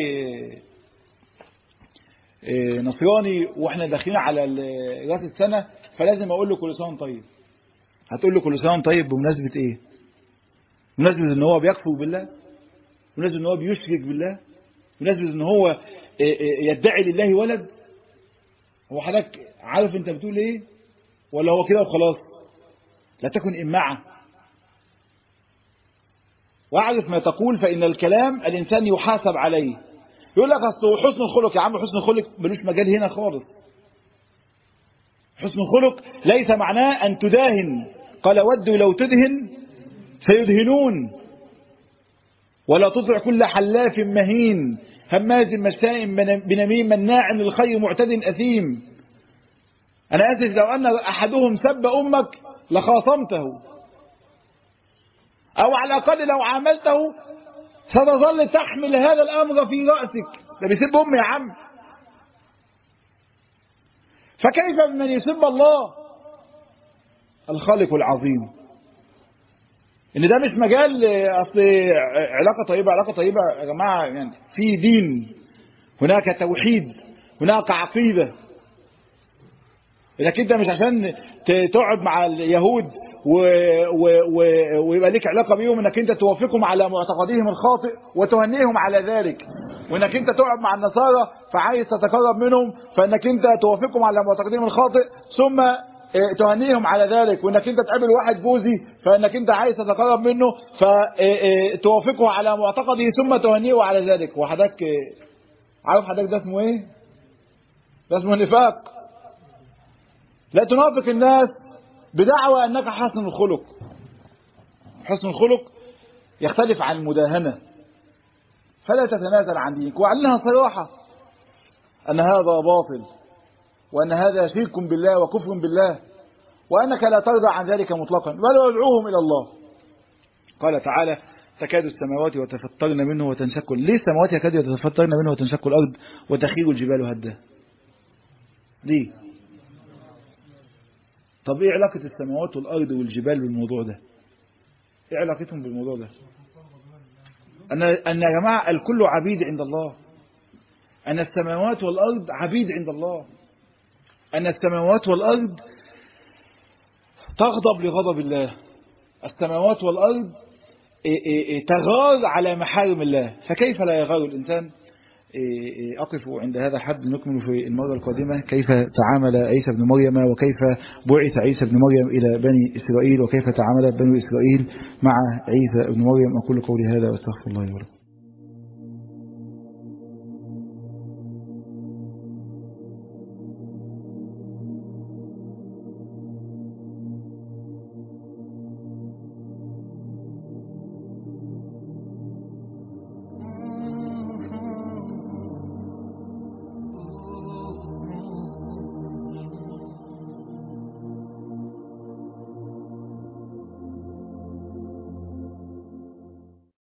نصراني واحنا داخلين على راس السنة، فلازم اقول له كل سنة وانت طيب. هتقول له كل سنة وانت طيب بمناسبة ايه؟ بمناسبة ان هو بيكفر بالله، بمناسبة ان هو بيشرك بالله، بمناسبة ان هو يدعي لله ولد. هو حضرتك عارف انت بتقول ايه ولا هو كده وخلاص؟ لا تكن إمعة، واعرف ما تقول، فإن الكلام الإنسان يحاسب عليه. يقول لك أصله حسن الخلق. يا عم حسن الخلق ملوش مجال هنا خالص. حسن الخلق ليس معناه أن تداهن. قال ودوا لو تدهن فيدهنون، ولا تطع كل حلاف مهين هماز مشاء بنميم مناع للخير معتد أثيم. أنا أسف لو أن أحدهم سب أمك لخاصمته، أو على الأقل لو عاملته ستظل تحمل هذا الأمر في رأسك. ده بيسب أمي يا عم، فكيف بمن يسب الله الخالق العظيم؟ إن ده مش مجال أصل علاقة طيبة. علاقة طيبة يا جماعة يعني في دين، هناك توحيد، هناك عقيدة. لكن انت مش عشان تقعد مع اليهود ويبقى لك علاقة بيهم انك انت توافقهم على معتقدهم الخاطئ وتهنيهم على ذلك، وانك انت تقعد مع النصارى فعايز تتقرب منهم فانك انت توافقهم على معتقدهم الخاطئ ثم تهنيهم على ذلك، وانك انت تقابل واحد بوذي فانك انت عايز تتقرب منه فتوافقه على معتقده ثم تهنيه على ذلك. وحضرتك عارف حضرتك ده اسمه ايه؟ ده اسمه نفاق. لا تنافق الناس بدعوى أنك حسن الخلق. حسن الخلق يختلف عن المداهنة، فلا تتنازل عن دينك وعلنها صراحة أن هذا باطل وأن هذا شرك بالله وكفر بالله، وأنك لا ترضى عن ذلك مطلقا، بل ادعوهم إلى الله. قال تعالى تكاد السماوات وتفطرن منه وتنشق. ليه السماوات يكاد يتفطرن منه وتنشق الأرض وتخير الجبال هدا؟ ليه؟ طب ايه علاقة السماوات والأرض والجبال بالموضوع ده؟ ايه علاقتهم بالموضوع ده؟ أن أن يا جماعة الكل عبيد عند الله. أن السماوات والأرض عبيد عند الله. أن السماوات والأرض تغضب لغضب الله. السماوات والأرض تغار على محارم الله، فكيف لا يغار الإنسان؟ أقف عند هذا الحد، نكمل في المرة القادمة كيف تعامل عيسى بن مريم وكيف بعث عيسى بن مريم إلى بني إسرائيل وكيف تعامل بني إسرائيل مع عيسى بن مريم. أقول قولي هذا واستغفر الله ولكم.